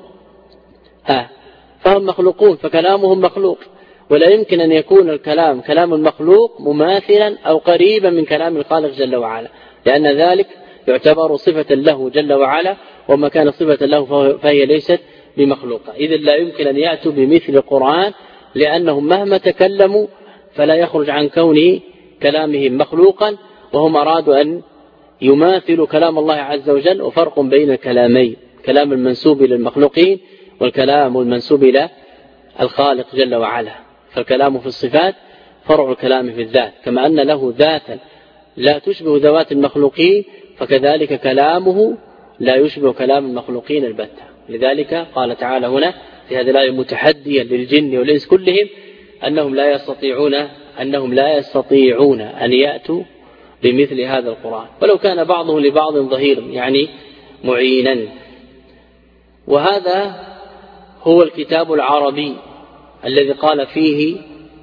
فهم مخلوقون، فكلامهم مخلوق، ولا يمكن أن يكون الكلام كلام المخلوق مماثلا أو قريبا من كلام الخالق جل وعلا، لأن ذلك يعتبر صفة له جل وعلا، وما كان صفة له فهي ليست بمخلوقة. إذن لا يمكن أن يأتوا بمثل القرآن، لأنهم مهما تكلموا فلا يخرج عن كونه كلامهم مخلوقا، وهم أرادوا أن يماثلوا كلام الله عز وجل. وفرق بين الكلامين، كلام المنسوب إلى المخلوقين والكلام المنسوب إلى الخالق جل وعلا. فالكلام في الصفات فرع الكلام في الذات، كما أن له ذاتا لا تشبه ذوات المخلوقين، فكذلك كلامه لا يشبه كلام المخلوقين البتة. لذلك قال تعالى هنا في هذه الآية متحديا للجن والإنس كلهم أنهم لا يستطيعون أن يأتوا بمثل هذا القرآن ولو كان بعضهم لبعض ظهير، يعني معينا. وهذا هو الكتاب العربي الذي قال فيه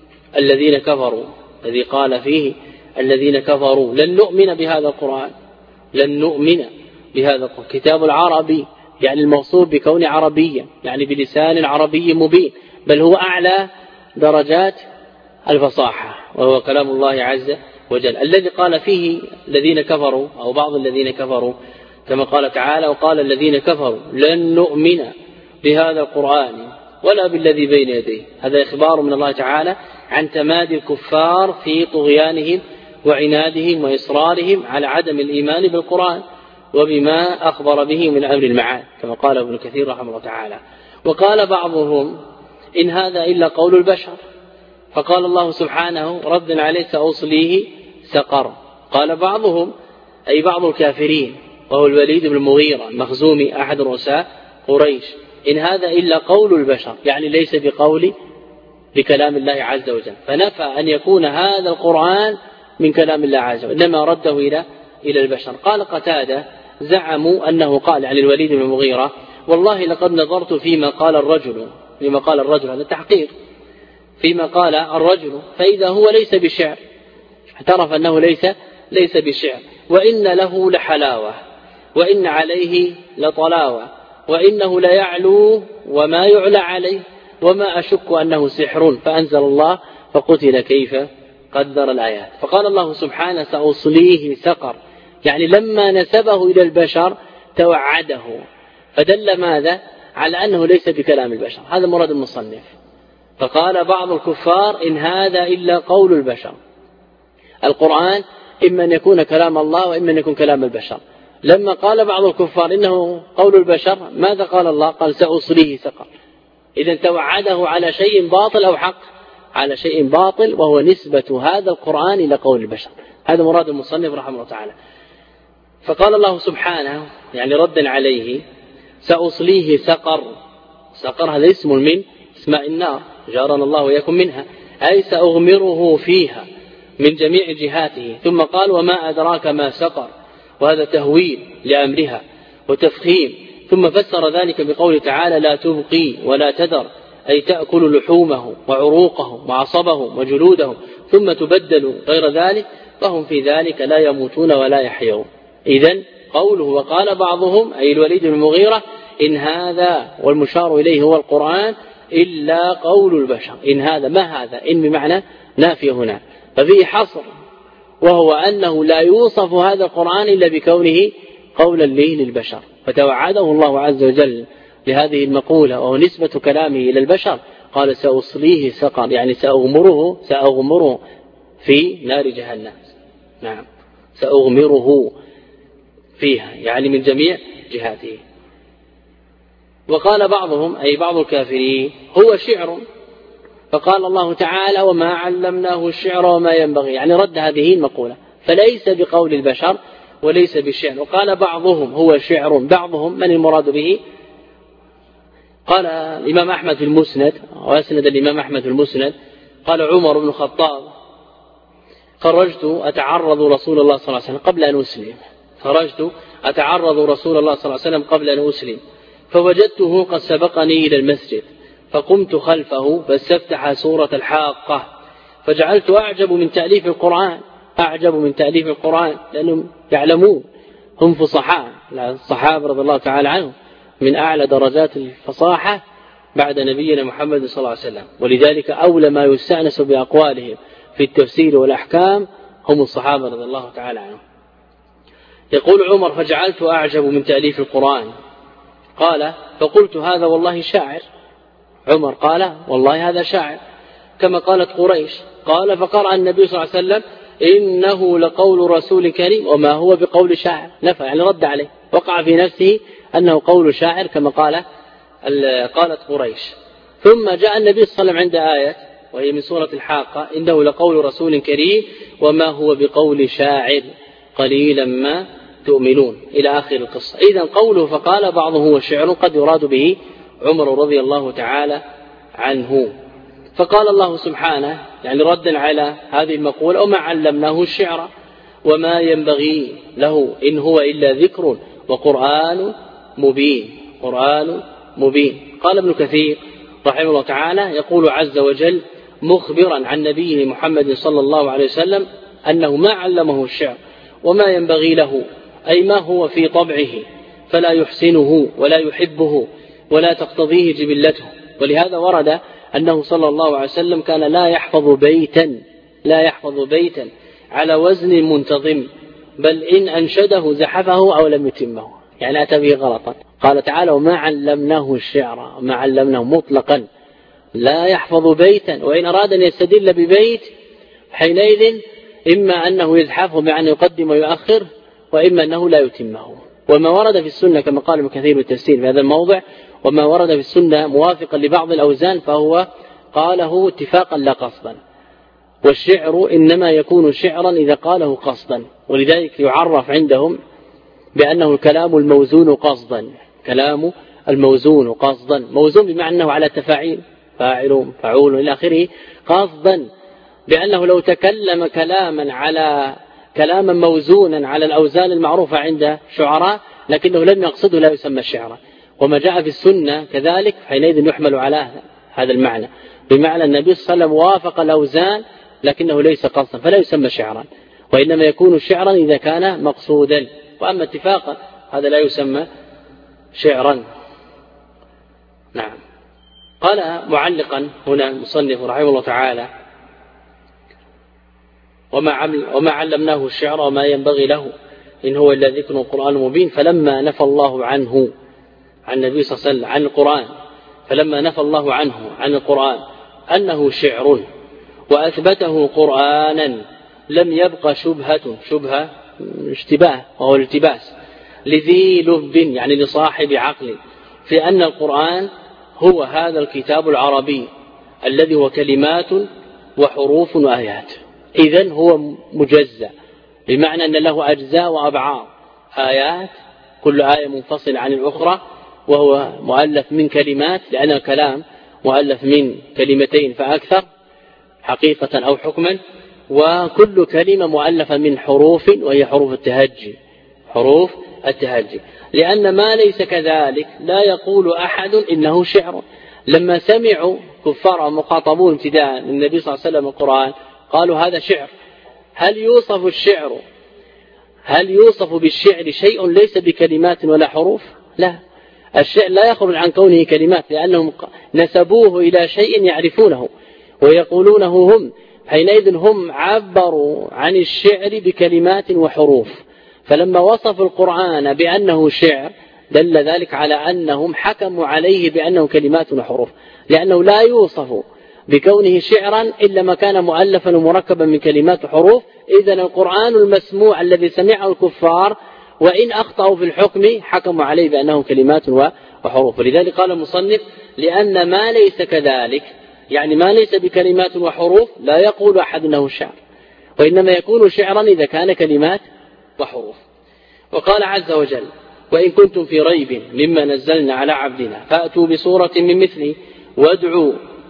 الذين كفروا لن نؤمن بهذا القرآن، لن نؤمن بهذا القرآن. كتاب العربي يعني الموصوف بكون عربيا، يعني بلسان عربي مبين، بل هو أعلى درجات الفصاحة، وهو كلام الله عز وجل الذي قال فيه الذين كفروا أو بعض الذين كفروا، كما قال تعالى وقال الذين كفروا لن نؤمن بهذا القرآن ولا بالذي بين يديه. هذا إخبار من الله تعالى عن تمادي الكفار في طغيانهم وعنادهم وإصرارهم على عدم الإيمان بالقرآن وبما أخبر به من أمر المعاد، كما قال ابن كثير رحمه الله تعالى. وقال بعضهم إن هذا إلا قول البشر، فقال الله سبحانه ردا عليه سأصليه سقر. قال بعضهم أي بعض الكافرين وهو الوليد بن المغيرة المخزومي أحد رؤساء قريش إن هذا إلا قول البشر، يعني ليس بكلام الله عز وجل، فنفى أن يكون هذا القرآن من كلام الله عز وجل، إنما رده إلى البشر. قال قتادة زعموا أنه قال عن الوليد بن المغيرة والله لقد نظرت فيما قال الرجل هذا تحقيق فيما قال الرجل فإذا هو ليس بشعر، اعترف أنه ليس بشعر، وإن له لحلاوة وإن عليه لطلاوة وإنه ليعلو وما يعلى عليه وما أشك أنه سحر، فأنزل الله فقتل كيف قدر الآيات. فقال الله سبحانه سأصليه سقر، يعني لما نسبه إلى البشر توعده، فدل ماذا؟ على أنه ليس بكلام البشر. هذا مراد المصنف. فقال بعض الكفار إن هذا إلا قول البشر، القرآن إما أن يكون كلام الله وإما أن يكون كلام البشر. لما قال بعض الكفار إنه قول البشر ماذا قال الله؟ قال سأصليه سقر. إذن توعده على شيء باطل أو حق؟ على شيء باطل، وهو نسبة هذا القرآن إلى قول البشر. هذا مراد المصنف رحمه الله تعالى. فقال الله سبحانه يعني ردا عليه سأصليه سقر، سقر هذا اسم من اسماء النار جارنا الله وإياكم منها، أي سأغمره فيها من جميع جهاته. ثم قال وما أدراك ما سقر، وهذا تهويل لأمرها وتفخيم. ثم فسر ذلك بقول تعالى لا تبقي ولا تذر، أي تأكل لحومه وعروقه وعصبه وجلوده ثم تبدل غير ذلك، فهم في ذلك لا يموتون ولا يحيون. إذن قوله وقال بعضهم أي الوليد بن المغيرة إن هذا والمشار إليه هو القرآن إلا قول البشر. إن هذا ما هذا، إن بمعنى نافي هنا، ففيه حصر، وهو أنه لا يوصف هذا القرآن إلا بكونه قولا للبشر. فتوعده الله عز وجل لهذه المقولة وهو نسبة كلامه إلى البشر، قال سأصليه سقر، يعني سأغمره في نار جهنم. نعم، سأغمره فيها يعني من جميع جهاته. وقال بعضهم أي بعض الكافرين هو شعر، فقال الله تعالى وما علمناه الشعر وما ينبغي، يعني رد هذه المقولة، فليس بقول البشر وليس بالشعر. وقال بعضهم هو شعر، بعضهم من المراد به؟ قال الإمام أحمد في المسند، وأسند الإمام أحمد في المسند، قال عمر بن الخطاب خرجت أتعرض رسول الله صلى الله عليه وسلم قبل أن أسلم، خرجت أتعرض رسول الله صلى الله عليه وسلم قبل أن أسلم، فوجدته قد سبقني إلى المسجد، فقمت خلفه فاستفتح سورة الحاقة، فجعلت أعجب من تأليف القرآن، أعجب من تأليف القرآن، لأنهم يعلمون هم فصحاء، الصحابة رضي الله تعالى عنهم من أعلى درجات الفصاحة بعد نبينا محمد صلى الله عليه وسلم، ولذلك أولى ما يستأنس بأقوالهم في التفسير والأحكام هم الصحابة رضي الله تعالى عنهم. يقول عمر فجعلت أعجب من تأليف القرآن، قال فقلت هذا والله شاعر، عمر قال والله هذا شاعر كما قالت قريش. قال فقرأ النبي صلى الله عليه وسلم إنه لقول رسول كريم وما هو بقول شاعر، نفى يعني رد عليه، وقع في نفسه أنه قول شاعر كما قالت قريش. ثم جاء النبي صلى الله عليه وسلم عند آية وهي من سورة الحاقة إنه لقول رسول كريم وما هو بقول شاعر قليلا ما تؤمنون إلى آخر القصة. إذن قوله فقال بعضه هو شعر قد يراد به عمر رضي الله تعالى عنه. فقال الله سبحانه يعني ردا على هذه المقولة وما علمناه الشعر وما ينبغي له إن هو إلا ذكر وقرآن مبين، قرآن مبين. قال ابن كثير رحمه الله تعالى يقول عز وجل مخبرا عن نبيه محمد صلى الله عليه وسلم أنه ما علمه الشعر وما ينبغي له، أي ما هو في طبعه فلا يحسنه ولا يحبه ولا تقتضيه جبلته. ولهذا ورد أنه صلى الله عليه وسلم كان لا يحفظ بيتا على وزن منتظم، بل إن أنشده زحفه أو لم يتمه، يعني أتى به غلطا. قال تعالى وما علمناه الشعر، ما علمناه مطلقا، لا يحفظ بيتا، وإن أراد أن يستدل ببيت حينئذ إما أنه يزحفه بأن يقدم ويؤخر، وإما أنه لا يتمه. وما ورد في السنة كما قال ابن كثير بالتفسير في هذا الموضع، وما ورد في السنة موافقا لبعض الأوزان فهو قاله اتفاقا لا قصدا، والشعر إنما يكون شعرا إذا قاله قصدا، ولذلك يعرف عندهم بأنه الكلام الموزون قصدا، كلام الموزون قصدا، موزون بمعنى أنه على تفاعيل، فاعل فعول إلى آخره، قصدا بأنه لو تكلم كلاما موزونا على الأوزان المعروفة عند شعراء لكنه لم يقصده لا يسمى شعرا. وما جاء في السنة كذلك حينئذ يحمل على هذا المعنى، بمعنى النبي صلى الله عليه وسلم وافق الأوزان لكنه ليس قصدا فلا يسمى شعرا، وإنما يكون شعرا إذا كان مقصودا، وأما اتفاقا هذا لا يسمى شعرا. نعم. قال معلقا هنا المصنف رحمه الله تعالى وما علمناه الشعر وما ينبغي له إن هو إلا ذكر وقرآن مبين. فلما نفى الله عنه عن النبي صلى الله عليه وسلم عن القرآن، فلما نفى الله عنه عن القرآن أنه شعر وأثبته قرآنا لم يبق شبهة اشتباه وهو الالتباس لذي لب يعني لصاحب عقل في أن القرآن هو هذا الكتاب العربي الذي هو كلمات وحروف وآيات. إذن هو مجزأ بمعنى أن له أجزاء وأبعاد، آيات كل آية منفصلة عن الأخرى، وهو مؤلف من كلمات، لأن الكلام مؤلف من كلمتين فأكثر حقيقة أو حكما، وكل كلمة مؤلفة من حروف وهي حروف التهجي، حروف التهجي، لأن ما ليس كذلك لا يقول أحد إنه شعر. لما سمعوا كفار مخاطبون ابتداء النبي صلى الله عليه وسلم القرآن قالوا هذا شعر. هل يوصف بالشعر شيء ليس بكلمات ولا حروف؟ لا، الشعر لا يخرج عن كونه كلمات، لأنهم نسبوه إلى شيء يعرفونه ويقولونه هم، حينئذ هم عبروا عن الشعر بكلمات وحروف. فلما وصفوا القرآن بأنه شعر دل ذلك على أنهم حكموا عليه بأنه كلمات وحروف، لأنه لا يوصف بكونه شعرا إلا ما كان مؤلفا ومركبا من كلمات وحروف. إذن القرآن المسموع الذي سمعه الكفار وإن أخطأوا في الحكم حكموا عليه بأنه كلمات وحروف. ولذلك قال المصنف لأن ما ليس كذلك، يعني ما ليس بكلمات وحروف، لا يقول أحد أنه شعر، وإنما يكون شعرا إذا كان كلمات وحروف. وقال عز وجل وإن كنتم في ريب مما نزلنا على عبدنا فأتوا بصورة من مثله وادعوا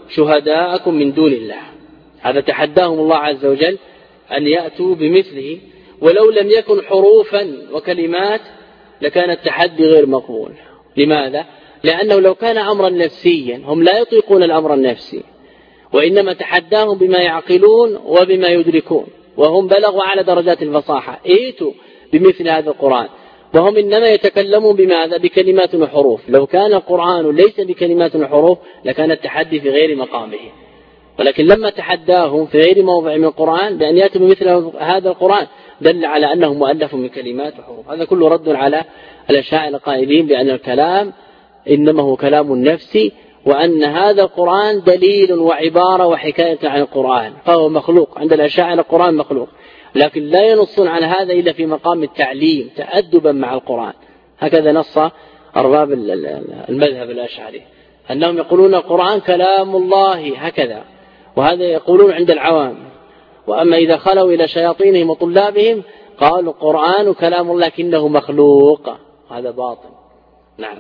شهداءكم من دون الله. هذا تحداهم الله عز وجل أن يأتوا بمثله، ولو لم يكن حروفا وكلمات لكان التحدي غير مقبول. لماذا؟ لأنه لو كان أمرا نفسيا هم لا يطيقون الأمر النفسي، وإنما تحداهم بما يعقلون وبما يدركون، وهم بلغوا على درجات الفصاحة، ائتوا بمثل هذا القرآن، وهم إنما يتكلمون بماذا؟ بكلمات وحروف. لو كان القرآن ليس بكلمات وحروف لكان التحدي في غير مقامه، ولكن لما تحداهم في غير موضع من القرآن بأن يأتوا بمثل هذا القرآن دل على أنه مؤلف من كلمات وحروف. هذا كله رد على الأشاعرة القائلين بأن الكلام إنما هو كلام نفسي، وأن هذا القرآن دليل وعبارة وحكاية عن القرآن، فهو مخلوق. عند الأشاعرة القرآن مخلوق، لكن لا ينصون على هذا إلا في مقام التعليم تأدبا مع القرآن. هكذا نص أرباب المذهب الأشعري أنهم يقولون القرآن كلام الله هكذا، وهذا يقولون عند العوام. وأما إذا خلوا إلى شياطينهم وطلابهم قالوا القرآن كلام الله لكنه مخلوق، هذا باطل. نعم،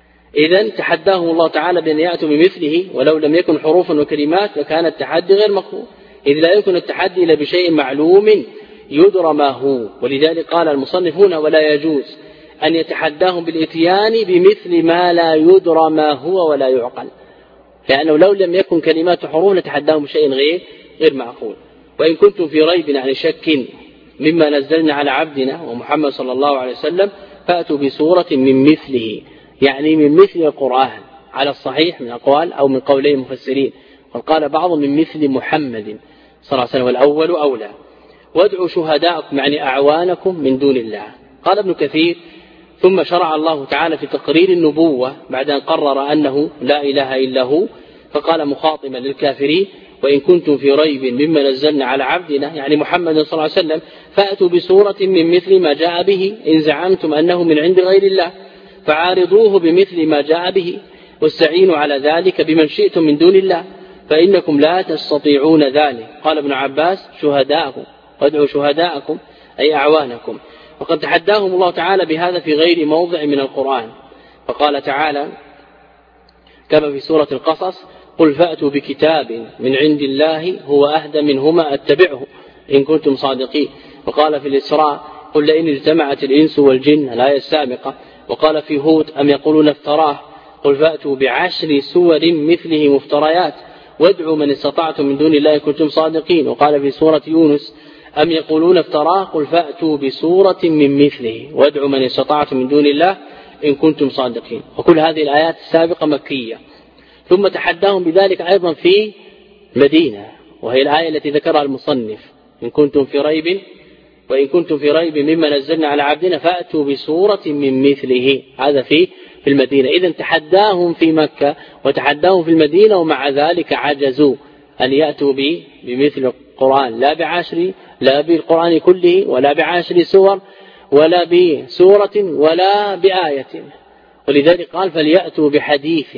إذن تحداهم الله تعالى بأن يأتوا بمثله ولو لم يكن حروفا وكلمات لكان التحدي غير مقبول، إذ لا يمكن التحدي إلا بشيء معلوم يدرى ما هو. ولذلك قال المصنفون ولا يجوز أن يتحداهم بالإتيان بمثل ما لا يدرى ما هو ولا يعقل، لأنه لو لم يكن كلمات حروف لتحداهم بشيء غير معقول. وإن كنتم في ريب عن شك مما نزلنا على عبدنا ومحمد صلى الله عليه وسلم فأتوا بسورة من مثله، يعني من مثل القرآن على الصحيح من أقوال أو من قولي المفسرين، وقال بعض من مثل محمد صلى الله عليه وسلم والأول أولى. وادعوا شهداءكم يعني أعوانكم من دون الله. قال ابن كثير ثم شرع الله تعالى في تقرير النبوة بعد أن قرر أنه لا إله إلا هو، فقال مخاطبا للكافرين وإن كنتم في ريب مما نزلنا على عبدنا يعني محمد صلى الله عليه وسلم فأتوا بسورة من مثل ما جاء به إن زعمتم أنه من عند غير الله فعارضوه بمثل ما جاء به واستعينوا على ذلك بمن شئتم من دون الله فإنكم لا تستطيعون ذلك. قال ابن عباس شهداءكم، وادعوا شهداءكم أي أعوانكم. وقد تحداهم الله تعالى بهذا في غير موضع من القرآن، فقال تعالى كما في سورة القصص قل فأتوا بكتاب من عند الله هو أهدى منهما أتبعه إن كنتم صادقين. وقال في الإسراء قل لئن اجتمعت الإنس والجن الآية السابقة. وقال في هود أم يقولون افتراه قل فأتوا بعشر سور مثله مفتريات وادعوا من استطعتم من دون الله إن كنتم صادقين. وقال في سورة يونس أم يقولون افتراه قل فأتوا بسورة من مثله وادعوا من استطعتم من دون الله إن كنتم صادقين. وكل هذه الآيات السابقة مكية. ثم تحداهم بذلك أيضا في مدينة، وهي الآية التي ذكرها المصنف إن كنتم في ريب وإن كنتم في ريب مما نزلنا على عبدنا فأتوا بسورة من مثله، هذا في المدينة. إذن تحداهم في مكة وتحداهم في المدينة، ومع ذلك عجزوا أن يأتوا بمثل القرآن، لا بالقرآن كله ولا بعشر سور ولا بسورة ولا بآية. ولذلك قال فليأتوا بحديث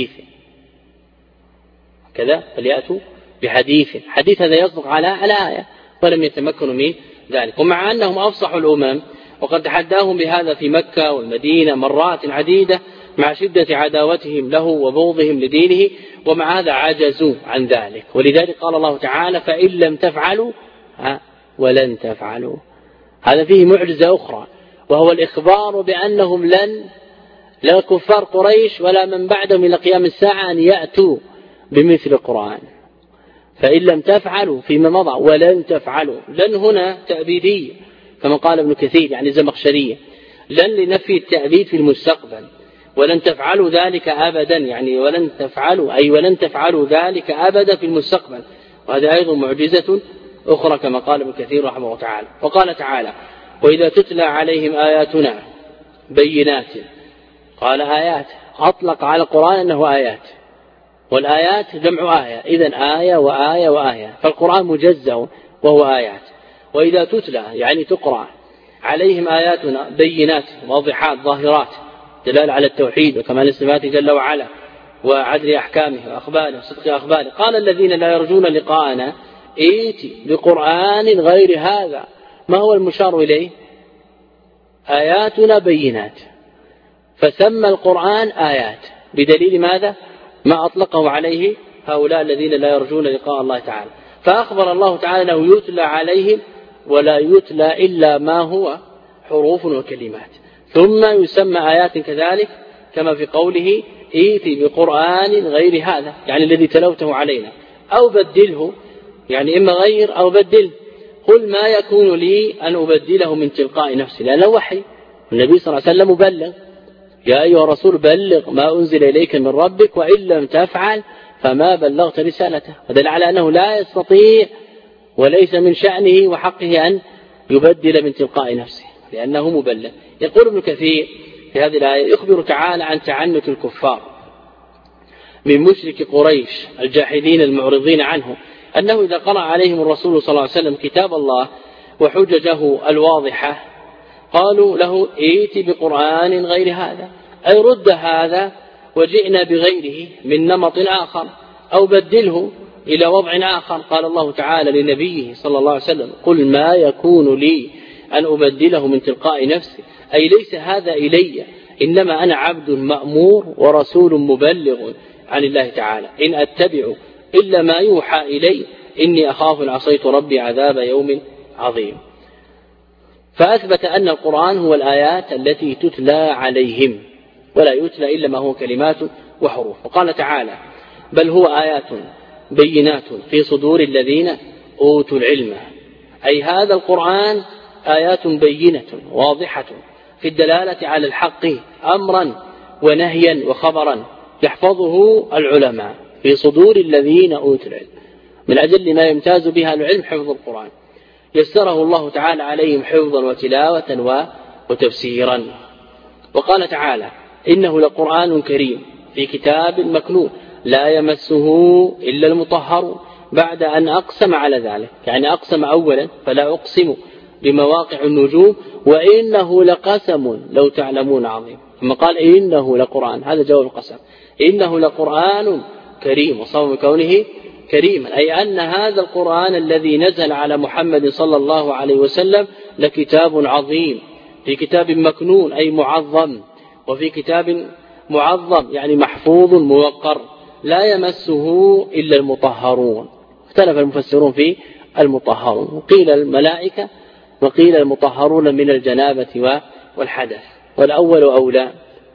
كذا، فليأتوا بحديث. حديث هذا يصدق على آية، ولم يتمكنوا من ذلك. ومع أنهم أفصحوا الأمم وقد تحداهم بهذا في مكة والمدينة مرات عديدة، مع شدة عداوتهم له وبغضهم لدينه، ومع هذا عجزوا عن ذلك. ولذلك قال الله تعالى فإن لم تفعلوا ولن تفعلوا. هذا فيه معجزة أخرى، وهو الإخبار بأنهم لا كفار قريش ولا من بعدهم إلى قيام الساعة أن يأتوا بمثل القرآن. فإن لم تفعلوا فيما مضى ولن تفعلوا، لن هنا تأبيدية كما قال ابن كثير يعني زمخشرية، لن لنفي التأبيد في المستقبل، ولن تفعلوا ذلك أبدا يعني ولن تفعلوا ذلك أبدا في المستقبل. وهذا أيضا معجزة أخرى كما قال ابن كثير رحمه الله تعالى. وقال تعالى وإذا تتلى عليهم آياتنا بينات، قال آيات، أطلق على القرآن أنه آيات، والآيات جمع آية، إذن آية وآية وآية، فالقرآن مجزأ وهو آيات. وإذا تتلى يعني تقرأ عليهم آياتنا بينات واضحات ظاهرات دلالة على التوحيد وكمال صفاته جل وعلا وعدل أحكامه وأخباره وصدق أخباره. قال الذين لا يرجون لقاءنا ائت بقرآن غير هذا. ما هو المشار إليه؟ آياتنا بينات، فسمى القرآن آيات بدليل ماذا؟ ما أطلقه عليه هؤلاء الذين لا يرجون لقاء الله تعالى. فأخبر الله تعالى أنه يتلى عليهم ولا يتلى إلا ما هو حروف وكلمات، ثم يسمى آيات كذلك كما في قوله ائت بقرآن غير هذا، يعني الذي تلوته علينا، أو بدله، يعني إما غير أو بدله. قل ما يكون لي أن أبدله من تلقاء نفسي، لأنه وحي، النبي صلى الله عليه وسلم مبلغ، يا أيها الرسول بلغ ما أنزل إليك من ربك وإن لم تفعل فما بلغت رسالته. ودل على أنه لا يستطيع وليس من شأنه وحقه أن يبدل من تلقاء نفسه لأنه مبلغ. يقول ابن كثير في هذه الآية يخبر تعالى عن تعنت الكفار من مشرك قريش الجاحدين المعرضين عنه، أنه إذا قرأ عليهم الرسول صلى الله عليه وسلم كتاب الله وحججه الواضحة قالوا له ائت بقرآن غير هذا، أي رد هذا وجئنا بغيره من نمط آخر أو بدله إلى وضع آخر. قال الله تعالى لنبيه صلى الله عليه وسلم قل ما يكون لي أن أبدله من تلقاء نفسي، أي ليس هذا إلي، إنما أنا عبد مأمور ورسول مبلغ عن الله تعالى، إن أتبع إلا ما يوحى إلي إني أخاف إن عصيت ربي عذاب يوم عظيم. فأثبت أن القرآن هو الآيات التي تتلى عليهم ولا يتلى إلا ما هو كلمات وحروف. وقال تعالى بل هو آيات بينات في صدور الذين أوتوا العلم، أي هذا القرآن آيات بينة واضحة في الدلالة على الحق أمرا ونهيا وخبرا يحفظه العلماء في صدور الذين أوتوا العلم. من أجل ما يمتاز بها العلم حفظ القرآن، يسره الله تعالى عليهم حفظا وتلاوة وتفسيرا. وقال تعالى إنه لقرآن كريم في كتاب مكنون لا يمسه إلا المطهر، بعد أن أقسم على ذلك، يعني أقسم أولا فلا أقسم بمواقع النجوم وإنه لقسم لو تعلمون عظيم، ثم قال إنه لقرآن، هذا جواب القسم، إنه لقرآن كريم، وصوم كونه كريما أي أن هذا القرآن الذي نزل على محمد صلى الله عليه وسلم لكتاب عظيم في كتاب مكنون أي معظم، وفي كتاب معظم يعني محفوظ موقر لا يمسه إلا المطهرون. اختلف المفسرون في المطهرون، قيل الملائكة وقيل المطهرون من الجنابة والحدث، والأول أولى.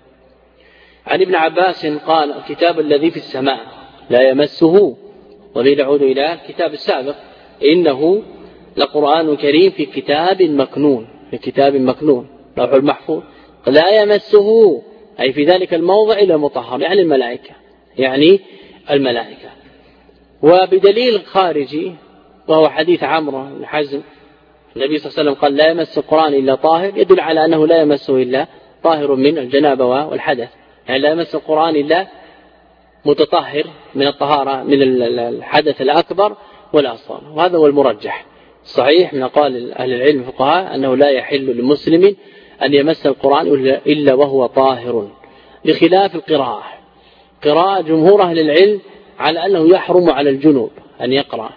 عن ابن عباس قال الكتاب الذي في السماء لا يمسه، وبه نعود إلى الكتاب السابق إنه لقرآن كريم في كتاب مكنون، في كتاب مكنون لوح المحفوظ، لا يمسه أي في ذلك الموضع إلا المطهر، يعني الملائكة، يعني الملائكة. وبدليل خارجي وهو حديث عمرو بن حزم النبي صلى الله عليه وسلم قال لا يمس القرآن إلا طاهر، يدل على أنه لا يمسه إلا طاهر من الجنابة والحدث، يعني لا يمس القرآن إلا متطهر من الطهارة من الحدث الأكبر والأصغر. وهذا هو المرجح صحيح من أقوال أهل العلم الفقهاء أنه لا يحل لمسلم أن يمس القرآن إلا وهو طاهر، بخلاف القراءة. قراءة جمهور أهل العلم على أنه يحرم على الجنوب أن يقرأ،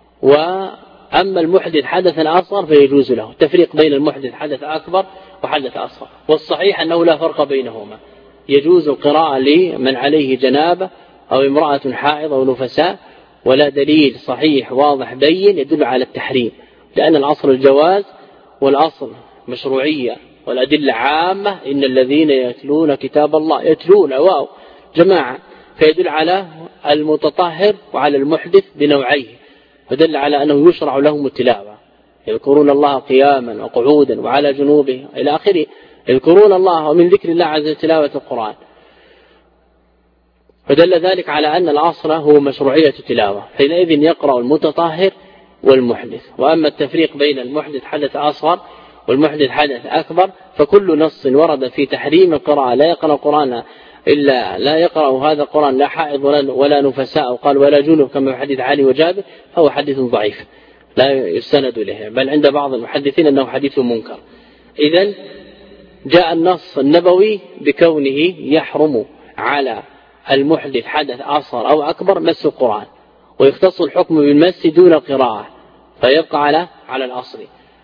وأما المحدث حدثا أصغر فيجوز له. التفريق بين المحدث حدث أكبر وحدث أصغر، والصحيح أنه لا فرق بينهما، يجوز القراءة لمن عليه جنابة أو امرأة حائض أو نفساء، ولا دليل صحيح واضح بين يدل على التحريم، لأن الأصل الجواز والأصل مشروعية والأدلة عامة. إن الذين يتلون كتاب الله يتلون واو جماعة، فيدل على المتطهر وعلى المحدث بنوعيه، فدل على أنه يشرع لهم التلاوة، يذكرون الله قياما وقعودا وعلى جنوبه إلى آخره، يذكرون الله ومن ذكر الله عز وجل تلاوة القرآن، فدل ذلك على أن الأصل هو مشروعية التلاوة، حينئذ يقرأ المتطهر والمحدث. وأما التفريق بين المحدث حدث أصغر والمحدث حدث أكبر، فكل نص ورد في تحريم القراءة لا يقرأ القرآن إلا لا يقرأ هذا القرآن لا حائض ولا نفساء، قال ولا جنب كما في حديث علي وجابر، فهو حديث ضعيف لا يستند إليه، بل عند بعض المحدثين أنه حديث منكر. إذن جاء النص النبوي بكونه يحرم على المحدث حدث أصغر أو أكبر مس القرآن، ويختص الحكم بالمس دون القراءة، فيبقى على الأصل.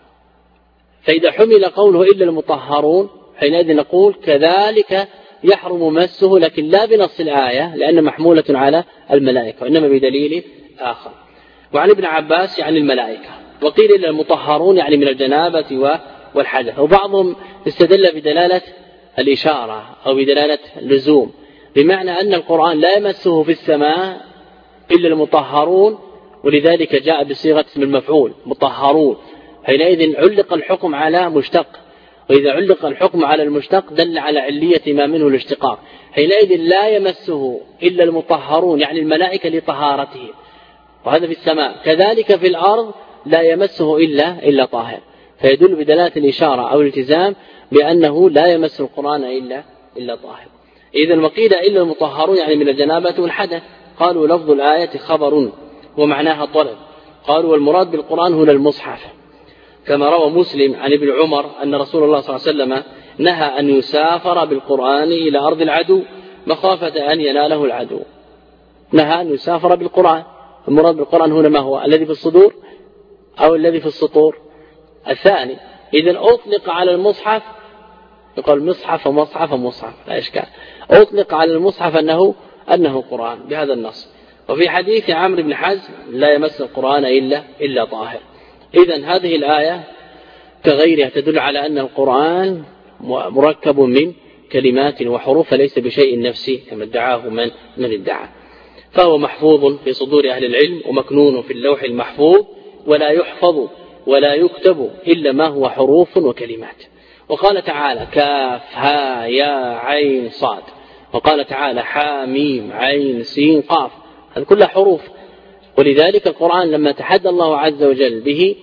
فإذا حمل قوله إلا المطهرون حينئذ نقول كذلك يحرم مسه، لكن لا بنص الآية لأن محمولة على الملائكة، وإنما بدليل آخر. وعن ابن عباس يعني الملائكة، وقيل إلا المطهرون يعني من الجنابة والحدث. وبعضهم استدل بدلالة الإشارة أو بدلالة اللزوم، بمعنى أن القرآن لا يمسه في السماء إلا المطهرون، ولذلك جاء بصيغة اسم المفعول مطهرون، حينئذ علق الحكم على مشتق، وإذا علق الحكم على المشتق دل على علية ما منه الاشتقاق، حينئذ لا يمسه إلا المطهرون يعني الملائكة لطهارته، وهذا في السماء. كذلك في الأرض لا يمسه إلا طاهر، فيدل بدلالة الإشارة أو الالتزام بأنه لا يمس القرآن إلا طاهر. إذا وقيل إلا المطهرون يعني من الجنابة والحدث، قالوا لفظ الآية خبر ومعناها طلب، قالوا والمراد بالقرآن هنا المصحف، كما روى مسلم عن ابن عمر أن رسول الله صلى الله عليه وسلم نهى أن يسافر بالقرآن إلى أرض العدو مخافة أن يناله العدو، نهى أن يسافر بالقرآن. المراد بالقرآن هنا ما هو؟ الذي في الصدور أو الذي في السطور؟ الثاني. إذن أطلق على المصحف، يقول مصحف ومصحف ومصحف لا إشكال، أطلق على المصحف أنه قرآن بهذا النص. وفي حديث عمرو بن حزم لا يمس القرآن إلا طاهر. إذن هذه الآية كغيرها تدل على أن القرآن مركب من كلمات وحروف، فليس بشيء نفسي كما ادعاه من ادعى، فهو محفوظ في صدور أهل العلم ومكنون في اللوح المحفوظ، ولا يحفظ ولا يكتب إلا ما هو حروف وكلمات. وقال تعالى كاف ها يا عين صاد، وقال تعالى حاميم عين سين قاف، هذه كلها حروف. ولذلك القرآن لما تحدى الله عز وجل به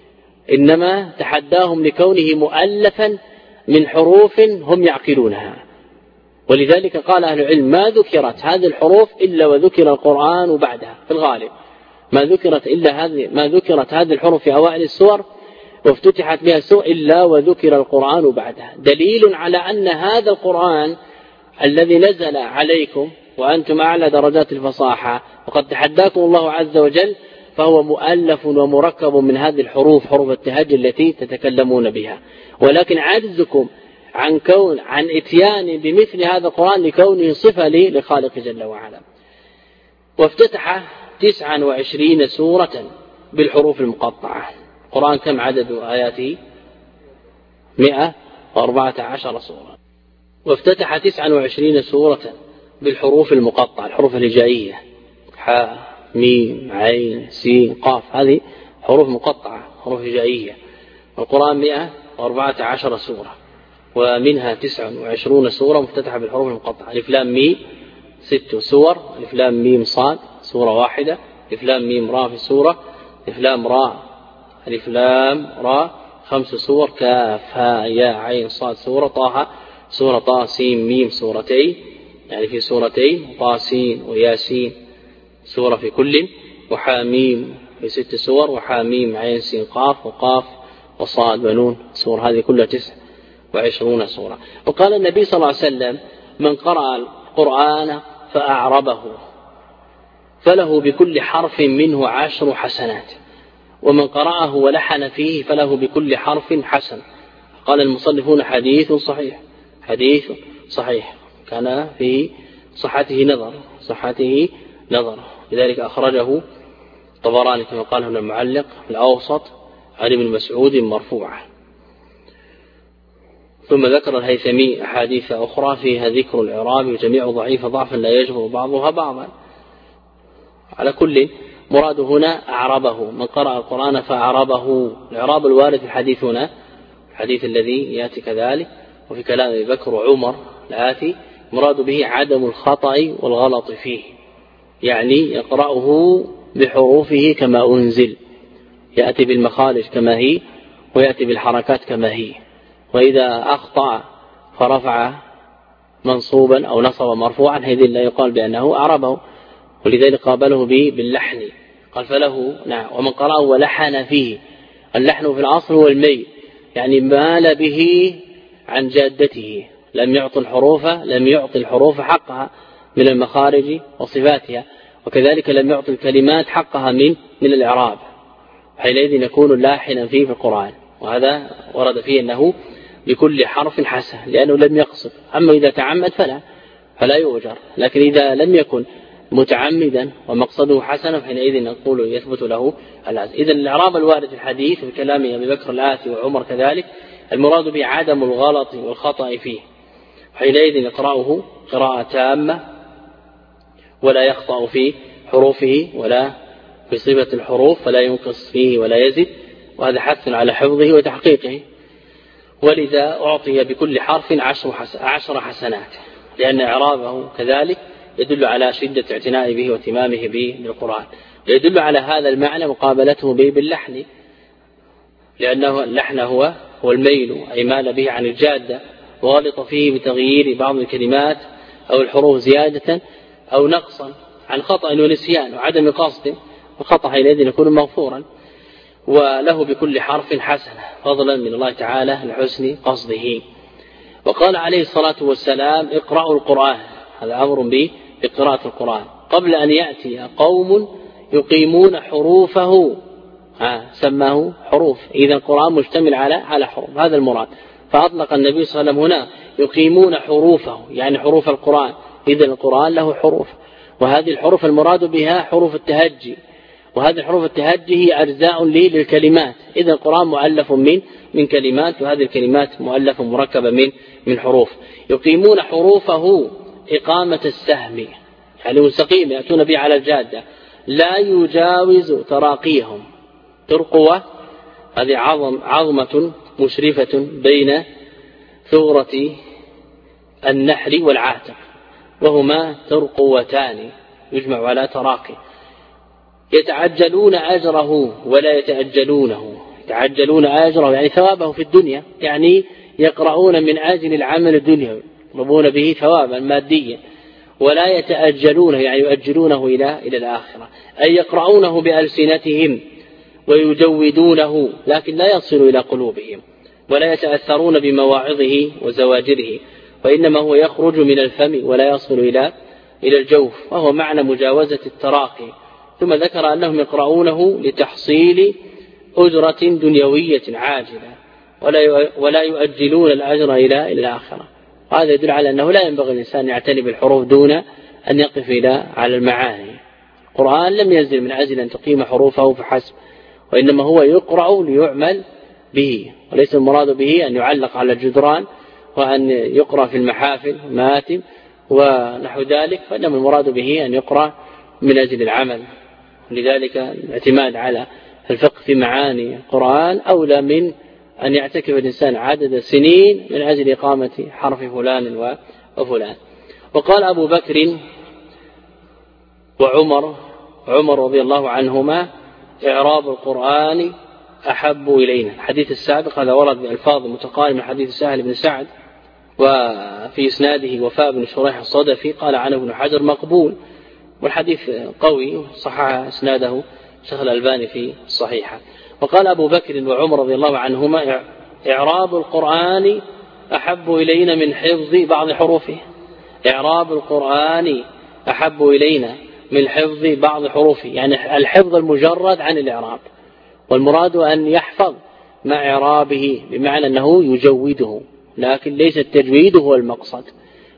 إنما تحداهم لكونه مؤلفا من حروف هم يعقلونها، ولذلك قال أهل العلم ما ذكرت هذه الحروف إلا وذكر القرآن بعدها، في الغالب ما ذكرت هذه الحروف في أوائل السور وافتتحت بها السور إلا وذكر القرآن بعدها، دليل على أن هذا القرآن الذي نزل عليكم وأنتم أعلى درجات الفصاحة وقد تحداكم الله عز وجل، فهو مؤلف ومركب من هذه الحروف، حروف التهجي التي تتكلمون بها، ولكن عجزكم عن اتيان بمثل هذا القرآن لكونه صفة لخالق جل وعلا. وافتتح 29 سورة بالحروف المقطعة. القرآن كم عدد آياته؟ 114 سورة. وافتتح 29 سورة بالحروف المقطعة، الحروف الهجائية حاء ميم عين سين قاف، هذه حروف مقطعة حروف هجائية. القرآن 114 سورة، ومنها 29 سورة مفتتحة بالحروف المقطعة. ألف لام ميم 6 سور، ألف لام ميم صاد سورة واحدة، ألف لام ميم را في سورة، ألف لام را ألف لام را 5 سور، كاف ها يا عين صاد سورة، طه سورة طه سين ميم سورتين يعني في سورتين، طه سين وياسين سورة في كل، وحاميم في 6 سور، وحاميم عين سين قاف وقاف وصاد ونون سورة، هذه كلها 29 سورة. وقال النبي صلى الله عليه وسلم من قرأ القرآن فأعربه فله بكل حرف منه 10 حسنات، ومن قرأه ولحن فيه فله بكل حرف حسن. قال المصنفون حديث صحيح، حديث صحيح. كان في صحته نظر لذلك أخرجه الطبراني كما قال هنا المعلق الأوسط عن ابن مسعود مرفوعا. ثم ذكر الهيثمي أحاديث أخرى فيها ذكر الإعراب وجميع ضعيف ضعفا لا يجبر بعضها بعضا. على كل مراد هنا أعربه، من قرأ القرآن فأعربه. الإعراب الوارد في الحديث هنا الحديث الذي يأتي كذلك وفي كلام أبي بكر وعمر الآتي مراد به عدم الخطأ والغلط فيه، يعني يقرأه بحروفه كما أنزل، يأتي بالمخارج كما هي ويأتي بالحركات كما هي. وإذا أخطأ فرفع منصوبا أو نصب مرفوعا هذه لا يقال بأنه أعربه، ولذلك قابله باللحن قال فله نعم. ومن قرأه ولحن فيه، اللحن في الأصل هو الميل، يعني مال به عن جادته، لم يعطي الحروف حقها من المخارج وصفاتها، وكذلك لم يعطي الكلمات حقها من الإعراب، حينئذ يكون لاحنا فيه في القرآن. وهذا ورد فيه أنه بكل حرف حسن لأنه لم يقصد. أما إذا تعمد فلا يؤجر، لكن إذا لم يكن متعمدا ومقصده حسنا فحينئذ نقول يثبت له الأجر. إذا الإعراب الوارد في الحديث في كلام أبي بكر الآتي وعمر كذلك المراد به عدم الغلط والخطأ فيه، حينئذ يقرأه قراءة تامة ولا يخطأ في حروفه ولا في صفة الحروف، فلا ينقص فيه ولا يزد، وهذا حث على حفظه وتحقيقه. ولذا أعطي بكل حرف 10 حسنات، لأن إعرابه كذلك يدل على شدة اعتناء به واهتمامه بالقرآن، ويدل على هذا المعنى مقابلته به باللحن، لأنه اللحن هو الميل، أي مال به عن الجادة وغلط فيه بتغيير بعض الكلمات أو الحروف زيادة أو نقصا عن خطأ ونسيان وعدم قصد، الخطأ حينئذ يكون مغفورا. وله بكل حرف حسنة فضلا من الله تعالى لحسن قصده. وقال عليه الصلاة والسلام اقرأوا القرآن، هذا أمر بقراءة القرآن قبل أن يأتي قوم يقيمون حروفه، سماه حروف، إذا القرآن مشتمل على حروف، هذا المراد. فأطلق النبي صلى الله عليه وسلم هنا يقيمون حروفه يعني حروف القرآن، إذا القرآن له حروف، وهذه الحروف المراد بها حروف التهجي، وهذه الحروف التهجي هي أجزاء للكلمات، إذا القرآن مؤلف من كلمات، وهذه الكلمات مؤلفة مركبة من حروف. يقيمون حروفه إقامة السهم، يعني مستقيم يأتون به على الجادة، لا يجاوز تراقيهم. ترقوة هذه عظمة مشرفة بين ثغرة النحر والعاتق، وهما ترقوتان يجمع على تراقي. يتعجلون أجره ولا يتأجلونه، يتعجلون أجره يعني ثوابه في الدنيا، يعني يقرؤون من أجل العمل الدنيوي يطلبون به ثوابا ماديا، ولا يتأجلونه يعني يؤجلونه إلى الآخرة، أي يقرؤونه بألسنتهم ويجودونه لكن لا يصل إلى قلوبهم، ولا يتأثرون بمواعظه وزواجره، وإنما هو يخرج من الفم ولا يصل إلى الجوف، وهو معنى مجاوزة التراقي. ثم ذكر أنهم يقرؤونه لتحصيل أجرة دنيوية عاجلة، ولا يؤجلون الأجر إلى الآخرة. هذا يدل على أنه لا ينبغي الإنسان يعتني بالحروف دون أن يقف على المعاني. القرآن لم ينزل من أجل أن تقيم حروفه فحسب، وإنما هو يقرأ ليعمل به، وليس المراد به أن يعلق على الجدران وأن يقرأ في المحافل ماتم ونحو ذلك، فإنما المراد به أن يقرأ من أجل العمل. لذلك الاعتماد على الفقه في معاني القرآن أولى من أن يعتكف الإنسان عدد سنين من أجل إقامة حرف فلان وفلان. وقال أبو بكر وعمر رضي الله عنهما إعراب القرآن أحب إلينا. الحديث السابق هذا ورد بألفاظ متقاربة من حديث سهل بن سعد، وفي إسناده وفاء بن شريح الصدفي قال عنه ابن حجر مقبول، والحديث قوي صحح إسناده شيخ الألباني في الصحيحة. وقال أبو بكر وعمر رضي الله عنهما إعراب القرآن أحب إلينا من حفظ بعض حروفه. إعراب القرآن أحب إلينا من حفظ بعض حروفه، يعني الحفظ المجرد عن الإعراب، والمراد أن يحفظ مع إعرابه، بمعنى أنه يجوده، لكن ليس التجويد هو المقصد،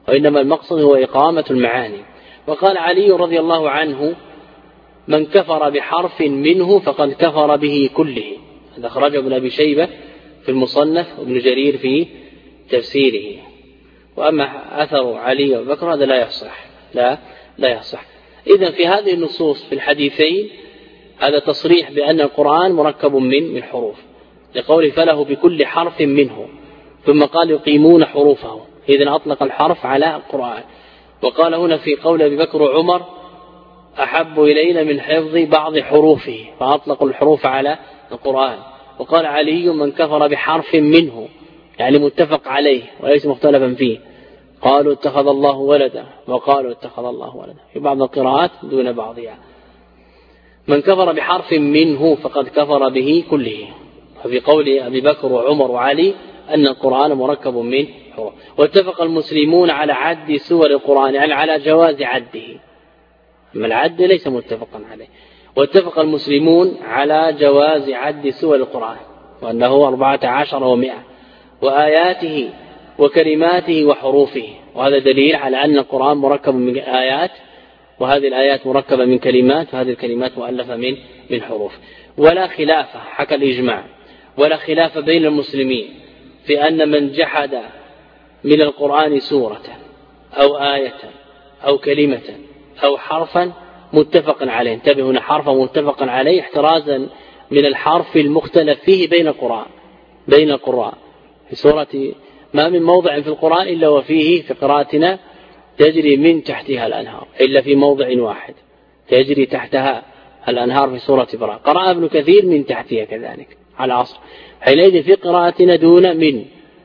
وإنما المقصد هو إقامة المعاني. وقال علي رضي الله عنه: من كفر بحرف منه فقد كفر به كله. هذا أخرجه ابن أبي شيبة في المصنف وابن جرير في تفسيره. وأما أثر علي وبكر هذا لا يصح، لا يصح. إذن في هذه النصوص في الحديثين هذا تصريح بأن القرآن مركب من حروف، لقوله: فله بكل حرف منه، ثم قال: يقيمون حروفه. إذن أطلق الحرف على القرآن. وقال هنا في قول أبي بكر وعمر: أحب إلينا من حفظ بعض حروفه، فأطلقوا الحروف على القرآن. وقال علي: من كفر بحرف منه، يعني متفق عليه وليس مختلفا فيه. قالوا: اتخذ الله ولدا، وقالوا: اتخذ الله ولدا، في بعض القراءات دون بعضها. من كفر بحرف منه فقد كفر به كله. وفي قول أبي بكر وعمر وعلي أن القرآن مركب من حروف. واتفق المسلمون على عد سور القرآن، يعني على جواز عده، أما العد ليس متفقا عليه. واتفق المسلمون على جواز عد سور القرآن، وأنه 14 و100، وآياته وكلماته وحروفه. وهذا دليل على أن القرآن مركب من آيات، وهذه الآيات مركبة من كلمات، وهذه الكلمات مؤلفة من حروف. ولا خلاف، حكى الإجماع، ولا خلاف بين المسلمين في أن من جحد من القرآن سورة أو آية أو كلمة أو حرفا متفق عليه. انتبه، هنا حرفا متفق عليه احترازا من الحرف المختلف فيه بين القراء. في سورة ما من موضع في القرآن إلا وفيه في قراءتنا تجري من تحتها الأنهار، إلا في موضع واحد تجري تحتها الأنهار في سورة براءة. قرأ ابن كثير من تحتها كذلك على عصر، حينئذ في قراءتنا دون من،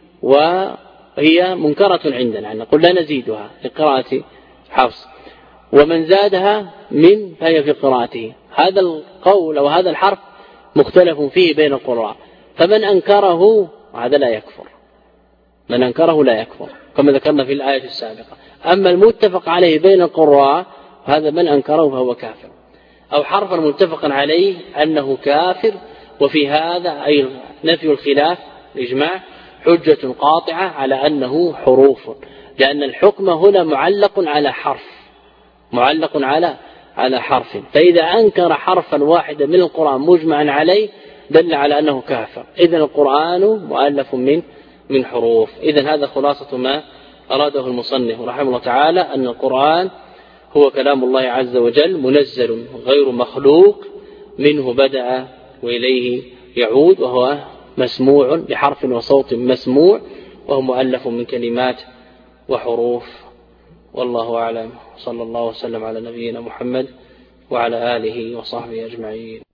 وهي منكرة عندنا، يعني نقول لا نزيدها لقراءة حفص. ومن زادها من فهي في قراءته. هذا القول أو هذا الحرف مختلف فيه بين القراء، فمن أنكره هذا لا يكفر، من أنكره لا يكفر كما ذكرنا في الآية السابقة. أما المتفق عليه بين القراء هذا من أنكره فهو كافر، أو حرفا متفق عليه أنه كافر. وفي هذا أي نفي الخلاف الإجماع حجة قاطعة على أنه حروف، لأن الحكم هنا معلق على حرف. فإذا أنكر حرفا واحدا من القرآن مجمعا عليه دل على أنه كافر. إذن القرآن مؤلف من حروف. إذن هذا خلاصة ما أراده المصنف رحمه الله تعالى، أن القرآن هو كلام الله عز وجل منزل غير مخلوق، منه بدأ وإليه يعود، وهو مسموع بحرف وصوت مسموع، وهو مؤلف من كلمات وحروف. والله أعلم. صلى الله وسلم على نبينا محمد وعلى آله وصحبه أجمعين.